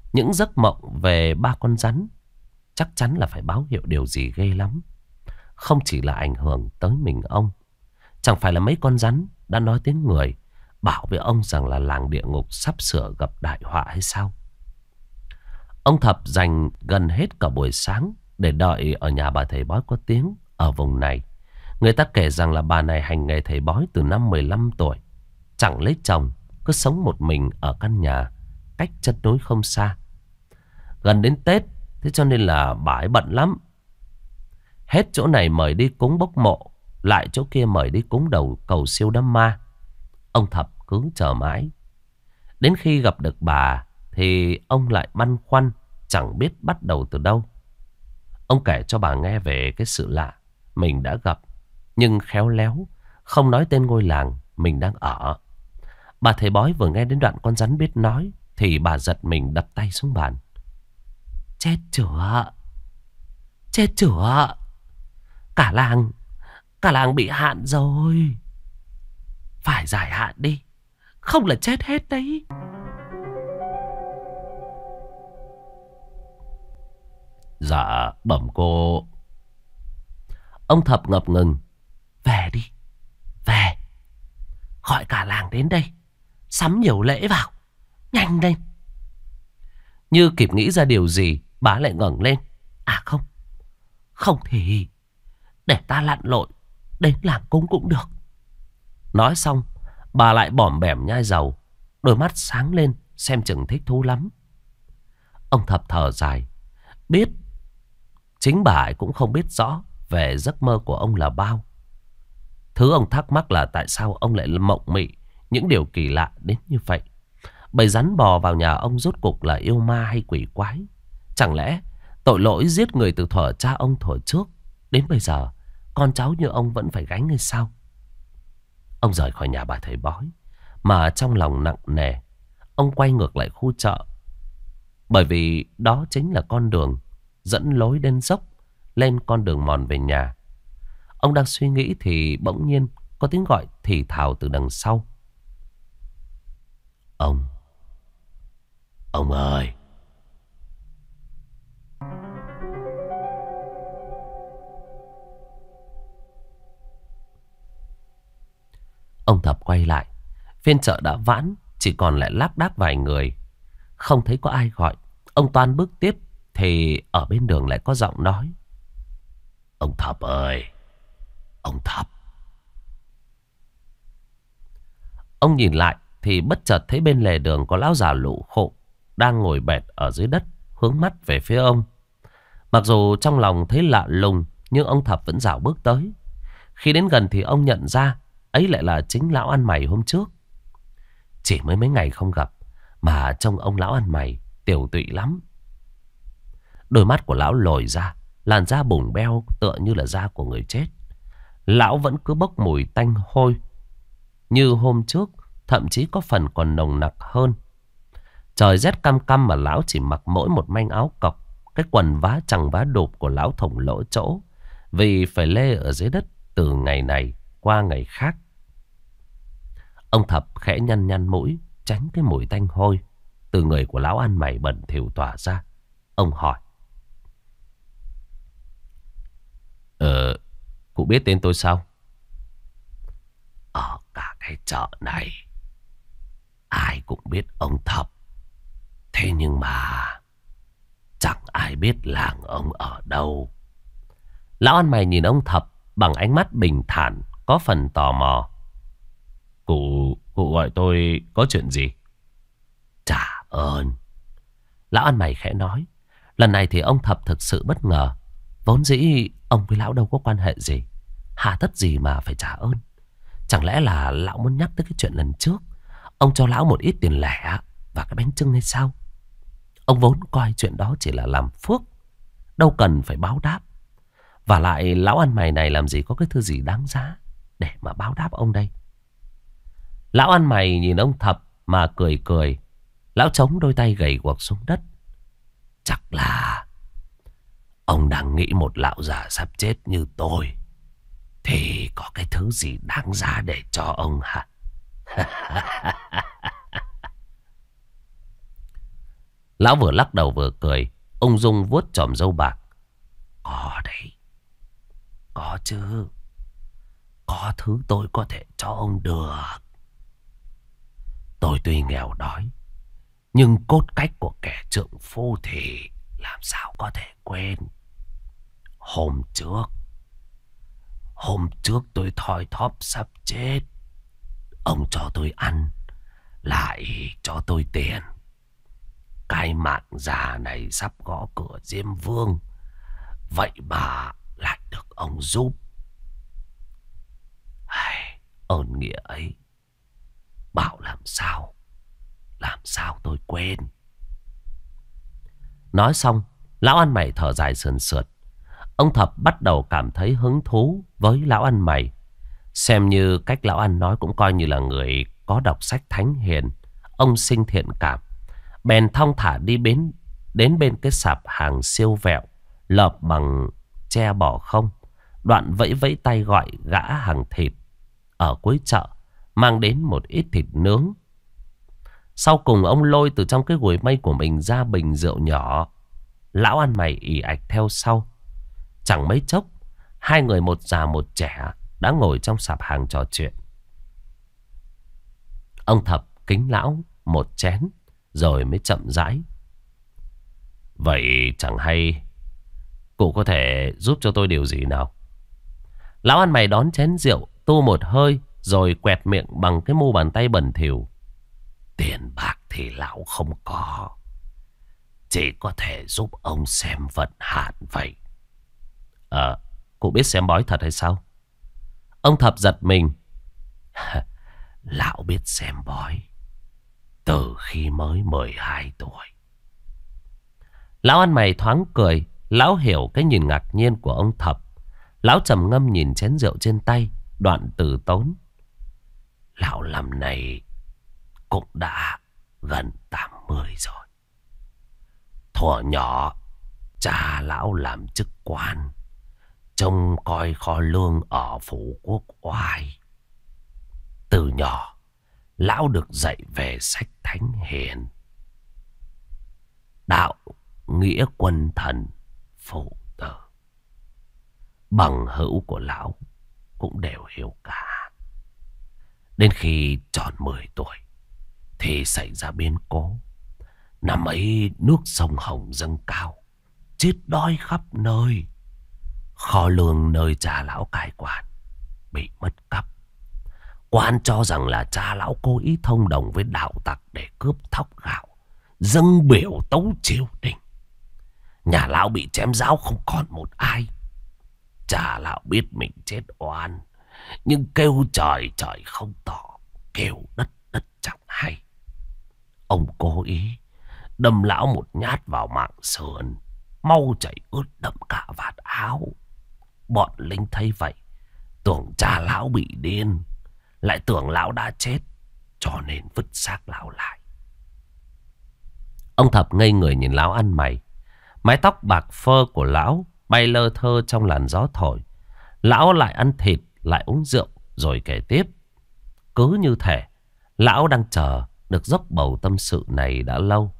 Những giấc mộng về ba con rắn chắc chắn là phải báo hiệu điều gì ghê lắm. Không chỉ là ảnh hưởng tới mình ông. Chẳng phải là mấy con rắn đã nói tiếng người, bảo với ông rằng là làng địa ngục sắp sửa gặp đại họa hay sao? Ông Thập dành gần hết cả buổi sáng để đợi ở nhà bà thầy bói có tiếng ở vùng này. Người ta kể rằng là bà này hành nghề thầy bói từ năm 15 tuổi. Chẳng lấy chồng, cứ sống một mình ở căn nhà cách chân núi không xa. Gần đến Tết, thế cho nên là bà ấy bận lắm. Hết chỗ này mời đi cúng bốc mộ, lại chỗ kia mời đi cúng đầu cầu siêu đám ma. Ông Thập cứ chờ mãi. Đến khi gặp được bà thì ông lại băn khoăn, chẳng biết bắt đầu từ đâu. Ông kể cho bà nghe về cái sự lạ mình đã gặp, nhưng khéo léo không nói tên ngôi làng mình đang ở. Bà thầy bói vừa nghe đến đoạn con rắn biết nói thì bà giật mình đập tay xuống bàn. Chết chửa! Chết chửa! Cả làng bị hạn rồi. Phải giải hạn đi, không là chết hết đấy. Dạ bẩm cô. Ông Thập ngập ngừng. Về đi, về. Gọi cả làng đến đây, sắm nhiều lễ vào, nhanh lên. Như kịp nghĩ ra điều gì, bà lại ngẩng lên. À không, không thì để ta lặn lội đến làng cúng cũng được. Nói xong, bà lại bỏm bẻm nhai dầu, đôi mắt sáng lên, xem chừng thích thú lắm. Ông Thập thở dài, biết chính bà ấy cũng không biết rõ về giấc mơ của ông là bao. Thứ ông thắc mắc là tại sao ông lại mộng mị những điều kỳ lạ đến như vậy. Bầy rắn bò vào nhà ông rốt cục là yêu ma hay quỷ quái? Chẳng lẽ tội lỗi giết người từ thuở cha ông thuở trước đến bây giờ con cháu như ông vẫn phải gánh hay sao? Ông rời khỏi nhà bà thầy bói mà trong lòng nặng nề. Ông quay ngược lại khu chợ, bởi vì đó chính là con đường dẫn lối đến dốc, lên con đường mòn về nhà. Ông đang suy nghĩ thì bỗng nhiên có tiếng gọi thì thào từ đằng sau. Ông ơi! Ông Thập quay lại. Phiên chợ đã vãn, chỉ còn lại lác đác vài người. Không thấy có ai gọi. Ông toan bước tiếp thì ở bên đường lại có giọng nói. Ông Thập ơi! Ông Thập! Ông nhìn lại thì bất chợt thấy bên lề đường có lão già lụ khộ đang ngồi bệt ở dưới đất, hướng mắt về phía ông. Mặc dù trong lòng thấy lạ lùng, nhưng ông Thập vẫn dạo bước tới. Khi đến gần thì ông nhận ra ấy lại là chính lão ăn mày hôm trước. Chỉ mới mấy ngày không gặp mà trông ông lão ăn mày tiều tụy lắm. Đôi mắt của lão lồi ra, làn da bùng beo tựa như là da của người chết. Lão vẫn cứ bốc mùi tanh hôi như hôm trước, thậm chí có phần còn nồng nặc hơn. Trời rét căm căm mà lão chỉ mặc mỗi một manh áo cộc. Cái quần vá chằng vá đụp của lão thủng lỗ chỗ, vì phải lê ở dưới đất từ ngày này qua ngày khác. Ông Thập khẽ nhăn nhăn mũi, tránh cái mùi tanh hôi từ người của lão ăn mày bẩn thỉu tỏa ra. Ông hỏi. Cụ biết tên tôi sao? Ở cả cái chợ này ai cũng biết ông Thập. Thế nhưng mà chẳng ai biết làng ông ở đâu. Lão ăn mày nhìn ông Thập bằng ánh mắt bình thản, có phần tò mò. Cụ gọi tôi có chuyện gì? Trả ơn. Lão ăn mày khẽ nói. Lần này thì ông Thập thực sự bất ngờ. Vốn dĩ ông với lão đâu có quan hệ gì, hà tất gì mà phải trả ơn. Chẳng lẽ là lão muốn nhắc tới cái chuyện lần trước ông cho lão một ít tiền lẻ và cái bánh chưng hay sao? Ông vốn coi chuyện đó chỉ là làm phước, đâu cần phải báo đáp. Và lại lão ăn mày này làm gì có cái thứ gì đáng giá để mà báo đáp ông đây. Lão ăn mày nhìn ông Thập mà cười cười. Lão chống đôi tay gầy guộc xuống đất. Chắc là ông đang nghĩ một lão già sắp chết như tôi thì có cái thứ gì đáng giá để cho ông hả? Lão vừa lắc đầu vừa cười, ung dung vuốt chòm râu bạc. Có đấy, có chứ. Có thứ tôi có thể cho ông được. Tôi tuy nghèo đói, nhưng cốt cách của kẻ trượng phu thì làm sao có thể quên. Hôm trước tôi thoi thóp sắp chết. Ông cho tôi ăn, lại cho tôi tiền. Cái mạng già này sắp gõ cửa Diêm Vương, vậy mà lại được ông giúp. Ơn nghĩa ấy, bảo làm sao tôi quên. Nói xong, lão ăn mày thở dài sườn sượt. Ông Thập bắt đầu cảm thấy hứng thú với lão ăn mày. Xem như cách lão ăn nói cũng coi như là người có đọc sách thánh hiền. Ông sinh thiện cảm, bèn thong thả đến bên cái sạp hàng siêu vẹo lợp bằng tre bỏ không. Đoạn vẫy vẫy tay gọi gã hàng thịt ở cuối chợ mang đến một ít thịt nướng. Sau cùng ông lôi từ trong cái gùi mây của mình ra bình rượu nhỏ. Lão ăn mày ì ạch theo sau. Chẳng mấy chốc, hai người một già một trẻ đã ngồi trong sạp hàng trò chuyện. Ông Thập kính lão một chén rồi mới chậm rãi. Vậy chẳng hay cụ có thể giúp cho tôi điều gì nào? Lão ăn mày đón chén rượu, tu một hơi rồi quẹt miệng bằng cái mu bàn tay bẩn thỉu. Tiền bạc thì lão không có, chỉ có thể giúp ông xem vận hạn vậy. Cụ biết xem bói thật hay sao? Ông Thập giật mình. Lão biết xem bói từ khi mới 12 tuổi. Lão ăn mày thoáng cười. Lão hiểu cái nhìn ngạc nhiên của ông Thập. Lão trầm ngâm nhìn chén rượu trên tay, đoạn từ tốn. Lão năm nay cũng đã gần 80 rồi. Thuở nhỏ cha lão làm chức quan, trông coi kho lương ở phủ quốc oai. Từ nhỏ lão được dạy về sách thánh hiền, đạo nghĩa quân thần phụ tử. Bằng hữu của lão cũng đều hiểu cả. Đến khi tròn 10 tuổi thì xảy ra biến cố. Năm ấy nước sông Hồng dâng cao, chết đói khắp nơi. Kho lương nơi cha lão cai quản bị mất cắp. Quan cho rằng là cha lão cố ý thông đồng với đạo tặc để cướp thóc gạo, dâng biểu tấu triều đình. Nhà lão bị chém giáo không còn một ai. Cha lão biết mình chết oan, nhưng kêu trời trời không tỏ, kêu đất đất chẳng hay. Ông cố ý đâm lão một nhát vào mạng sườn, mau chảy ướt đẫm cả vạt áo. Bọn lính thấy vậy tưởng cha lão bị điên, lại tưởng lão đã chết, cho nên vứt xác lão lại. Ông Thập ngây người nhìn lão ăn mày. Mái tóc bạc phơ của lão bay lơ thơ trong làn gió thổi. Lão lại ăn thịt, lại uống rượu, rồi kể tiếp. Cứ như thể lão đang chờ được dốc bầu tâm sự này đã lâu.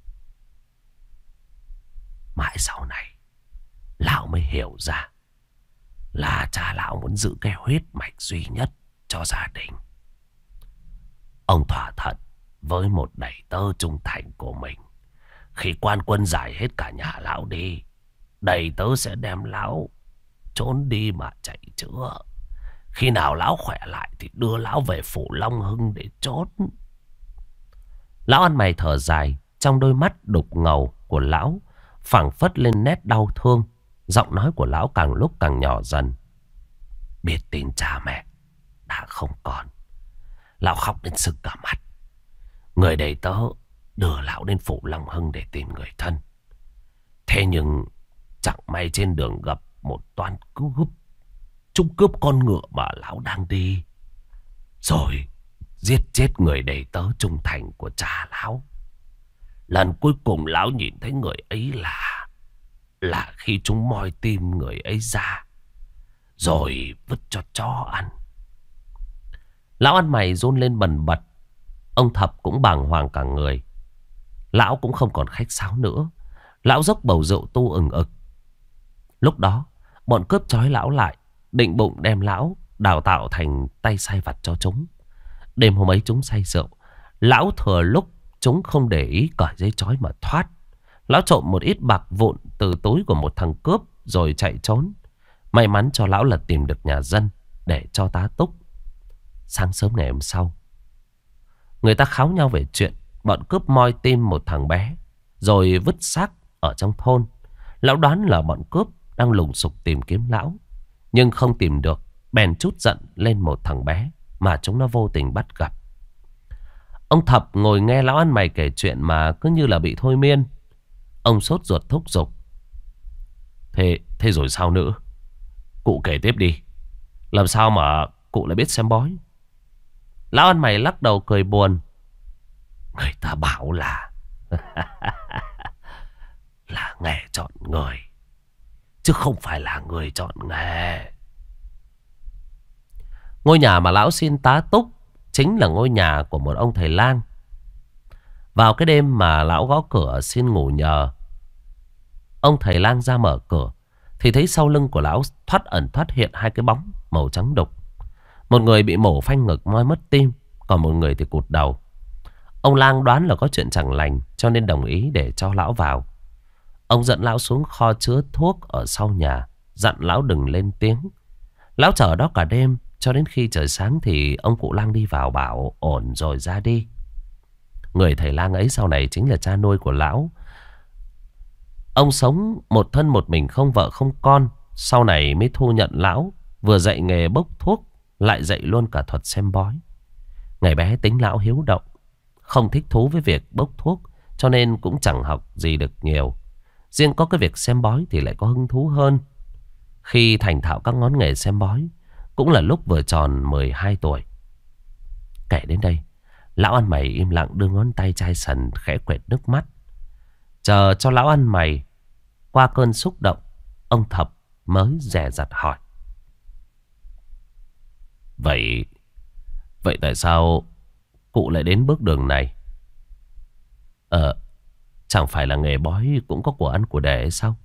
Mãi sau này lão mới hiểu ra là cha lão muốn giữ cái huyết mạch duy nhất cho gia đình. Ông thỏa thuận với một đầy tớ trung thành của mình. Khi quan quân giải hết cả nhà lão đi, đầy tớ sẽ đem lão trốn đi mà chạy chữa. Khi nào lão khỏe lại thì đưa lão về phủ Long Hưng để chốt. Lão ăn mày thở dài. Trong đôi mắt đục ngầu của lão phảng phất lên nét đau thương. Giọng nói của lão càng lúc càng nhỏ dần. Biết tin cha mẹ đã không còn, lão khóc đến sưng cả mặt. Người đầy tớ đưa lão đến phủ Long Hưng để tìm người thân. Thế nhưng chẳng may trên đường gặp một toán cướp. Chúng cướp con ngựa mà lão đang đi, rồi giết chết người đầy tớ trung thành của cha lão. Lần cuối cùng lão nhìn thấy người ấy là khi chúng moi tim người ấy ra, rồi vứt cho chó ăn. Lão ăn mày run lên bần bật. Ông Thập cũng bàng hoàng cả người. Lão cũng không còn khách sáo nữa. Lão dốc bầu rượu tu ừng ực. Lúc đó bọn cướp trói lão lại, định bụng đem lão đào tạo thành tay sai vặt cho chúng. Đêm hôm ấy chúng say rượu. Lão thừa lúc chúng không để ý cởi dây trói mà thoát. Lão trộm một ít bạc vụn từ túi của một thằng cướp rồi chạy trốn. May mắn cho lão là tìm được nhà dân để cho tá túc. Sáng sớm ngày hôm sau, người ta kháo nhau về chuyện bọn cướp moi tim một thằng bé rồi vứt xác ở trong thôn. Lão đoán là bọn cướp đang lùng sục tìm kiếm lão, nhưng không tìm được, bèn trút giận lên một thằng bé mà chúng nó vô tình bắt gặp. Ông Thập ngồi nghe lão ăn mày kể chuyện mà cứ như là bị thôi miên. Ông sốt ruột thúc giục. Thế rồi sao nữa? Cụ kể tiếp đi. Làm sao mà cụ lại biết xem bói? Lão ăn mày lắc đầu cười buồn. Người ta bảo là là nghề chọn người, chứ không phải là người chọn nghề. Ngôi nhà mà lão xin tá túc chính là ngôi nhà của một ông thầy lang. Vào cái đêm mà lão gõ cửa xin ngủ nhờ, ông thầy lang ra mở cửa thì thấy sau lưng của lão thoát ẩn thoát hiện hai cái bóng màu trắng đục. Một người bị mổ phanh ngực moi mất tim, còn một người thì cụt đầu. Ông lang đoán là có chuyện chẳng lành cho nên đồng ý để cho lão vào. Ông dẫn lão xuống kho chứa thuốc ở sau nhà, dặn lão đừng lên tiếng. Lão chờ đó cả đêm cho đến khi trời sáng thì ông cụ lang đi vào bảo ổn rồi ra đi. Người thầy lang ấy sau này chính là cha nuôi của lão. Ông sống một thân một mình, không vợ không con, sau này mới thu nhận lão, vừa dạy nghề bốc thuốc lại dạy luôn cả thuật xem bói. Ngày bé tính lão hiếu động, không thích thú với việc bốc thuốc cho nên cũng chẳng học gì được nhiều. Riêng có cái việc xem bói thì lại có hứng thú hơn. Khi thành thạo các ngón nghề xem bói cũng là lúc vừa tròn 12 tuổi. Kể đến đây, lão ăn mày im lặng đưa ngón tay chai sần khẽ quệt nước mắt. Chờ cho lão ăn mày qua cơn xúc động, ông Thập mới dè dặt hỏi. Vậy tại sao cụ lại đến bước đường này? Chẳng phải là nghề bói cũng có của ăn của để hay sao?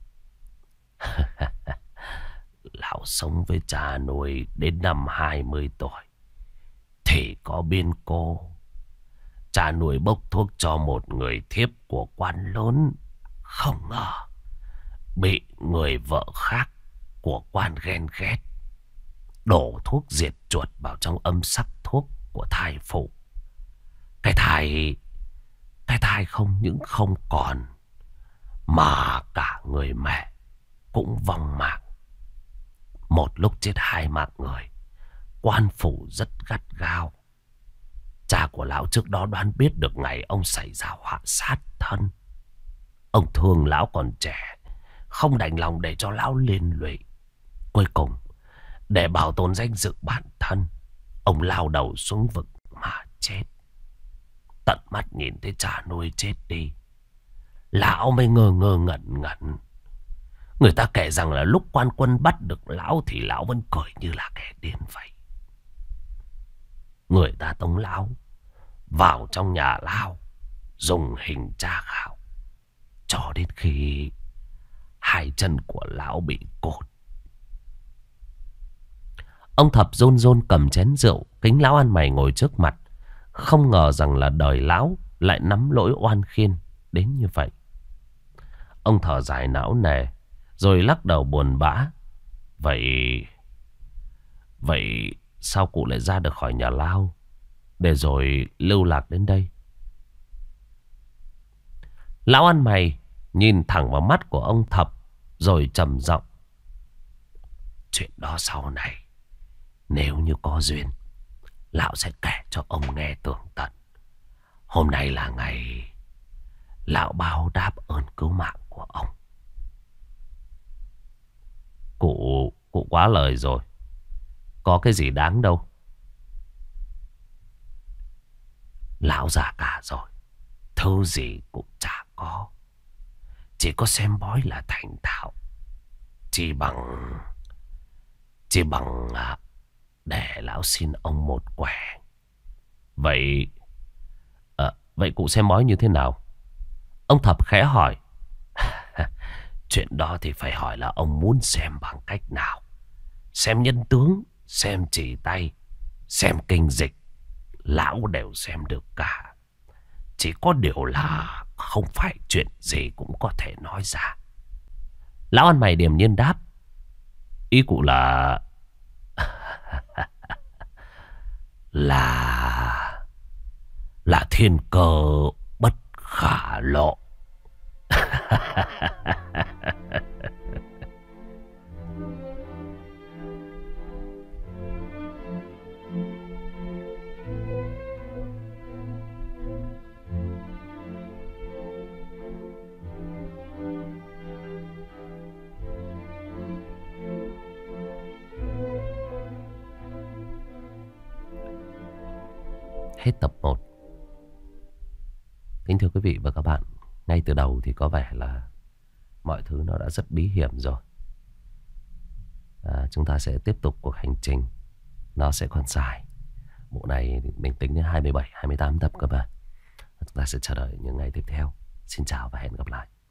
Lão sống với cha nuôi đến năm 20 tuổi thì có biến cố. Cha nuôi bốc thuốc cho một người thiếp của quan lớn, không ngờ bị người vợ khác của quan ghen ghét, đổ thuốc diệt chuột vào trong âm sắc thuốc của thai phụ. Cái thai không những không còn, mà cả người mẹ cũng vong mạng. Một lúc chết hai mạng người, quan phủ rất gắt gao. Cha của lão trước đó đoán biết được ngày ông xảy ra họa sát thân. Ông thương lão còn trẻ, không đành lòng để cho lão liên lụy. Cuối cùng, để bảo tồn danh dự bản thân, ông lao đầu xuống vực mà chết. Tận mắt nhìn thấy cha nuôi chết đi, lão mới ngơ ngơ ngẩn ngẩn. Người ta kể rằng là lúc quan quân bắt được lão thì lão vẫn cười như là kẻ điên vậy. Người ta tống lão vào trong nhà lao, dùng hình tra khảo, cho đến khi hai chân của lão bị cột. Ông Thập run run cầm chén rượu kính lão ăn mày ngồi trước mặt. Không ngờ rằng là đời lão lại nắm lỗi oan khiên đến như vậy. Ông thở dài não nề rồi lắc đầu buồn bã. Vậy sao cụ lại ra được khỏi nhà lao để rồi lưu lạc đến đây? Lão ăn mày nhìn thẳng vào mắt của ông Thập rồi trầm giọng. Chuyện đó sau này, nếu như có duyên, lão sẽ kể cho ông nghe tường tận. Hôm nay là ngày lão báo đáp ơn cứu mạng của ông. Cụ quá lời rồi. Có cái gì đáng đâu. Lão già cả rồi, thứ gì cũng chả có. Chỉ có xem bói là thành thạo. Chỉ bằng để lão xin ông một quẻ. Vậy cụ xem bói như thế nào? Ông Thập khẽ hỏi. Chuyện đó thì phải hỏi là ông muốn xem bằng cách nào. Xem nhân tướng, xem chỉ tay, xem kinh dịch, lão đều xem được cả. Chỉ có điều là không phải chuyện gì cũng có thể nói ra. Lão ăn mày điềm nhiên đáp. Ý cụ là là là thiên cơ bất khả lộ. Hết tập 1. Kính thưa quý vị và các bạn, ngay từ đầu thì có vẻ là mọi thứ nó đã rất bí hiểm rồi. Chúng ta sẽ tiếp tục cuộc hành trình. Nó sẽ còn dài. Bộ này mình tính đến 27, 28 tập các bạn. Chúng ta sẽ chờ đợi những ngày tiếp theo. Xin chào và hẹn gặp lại.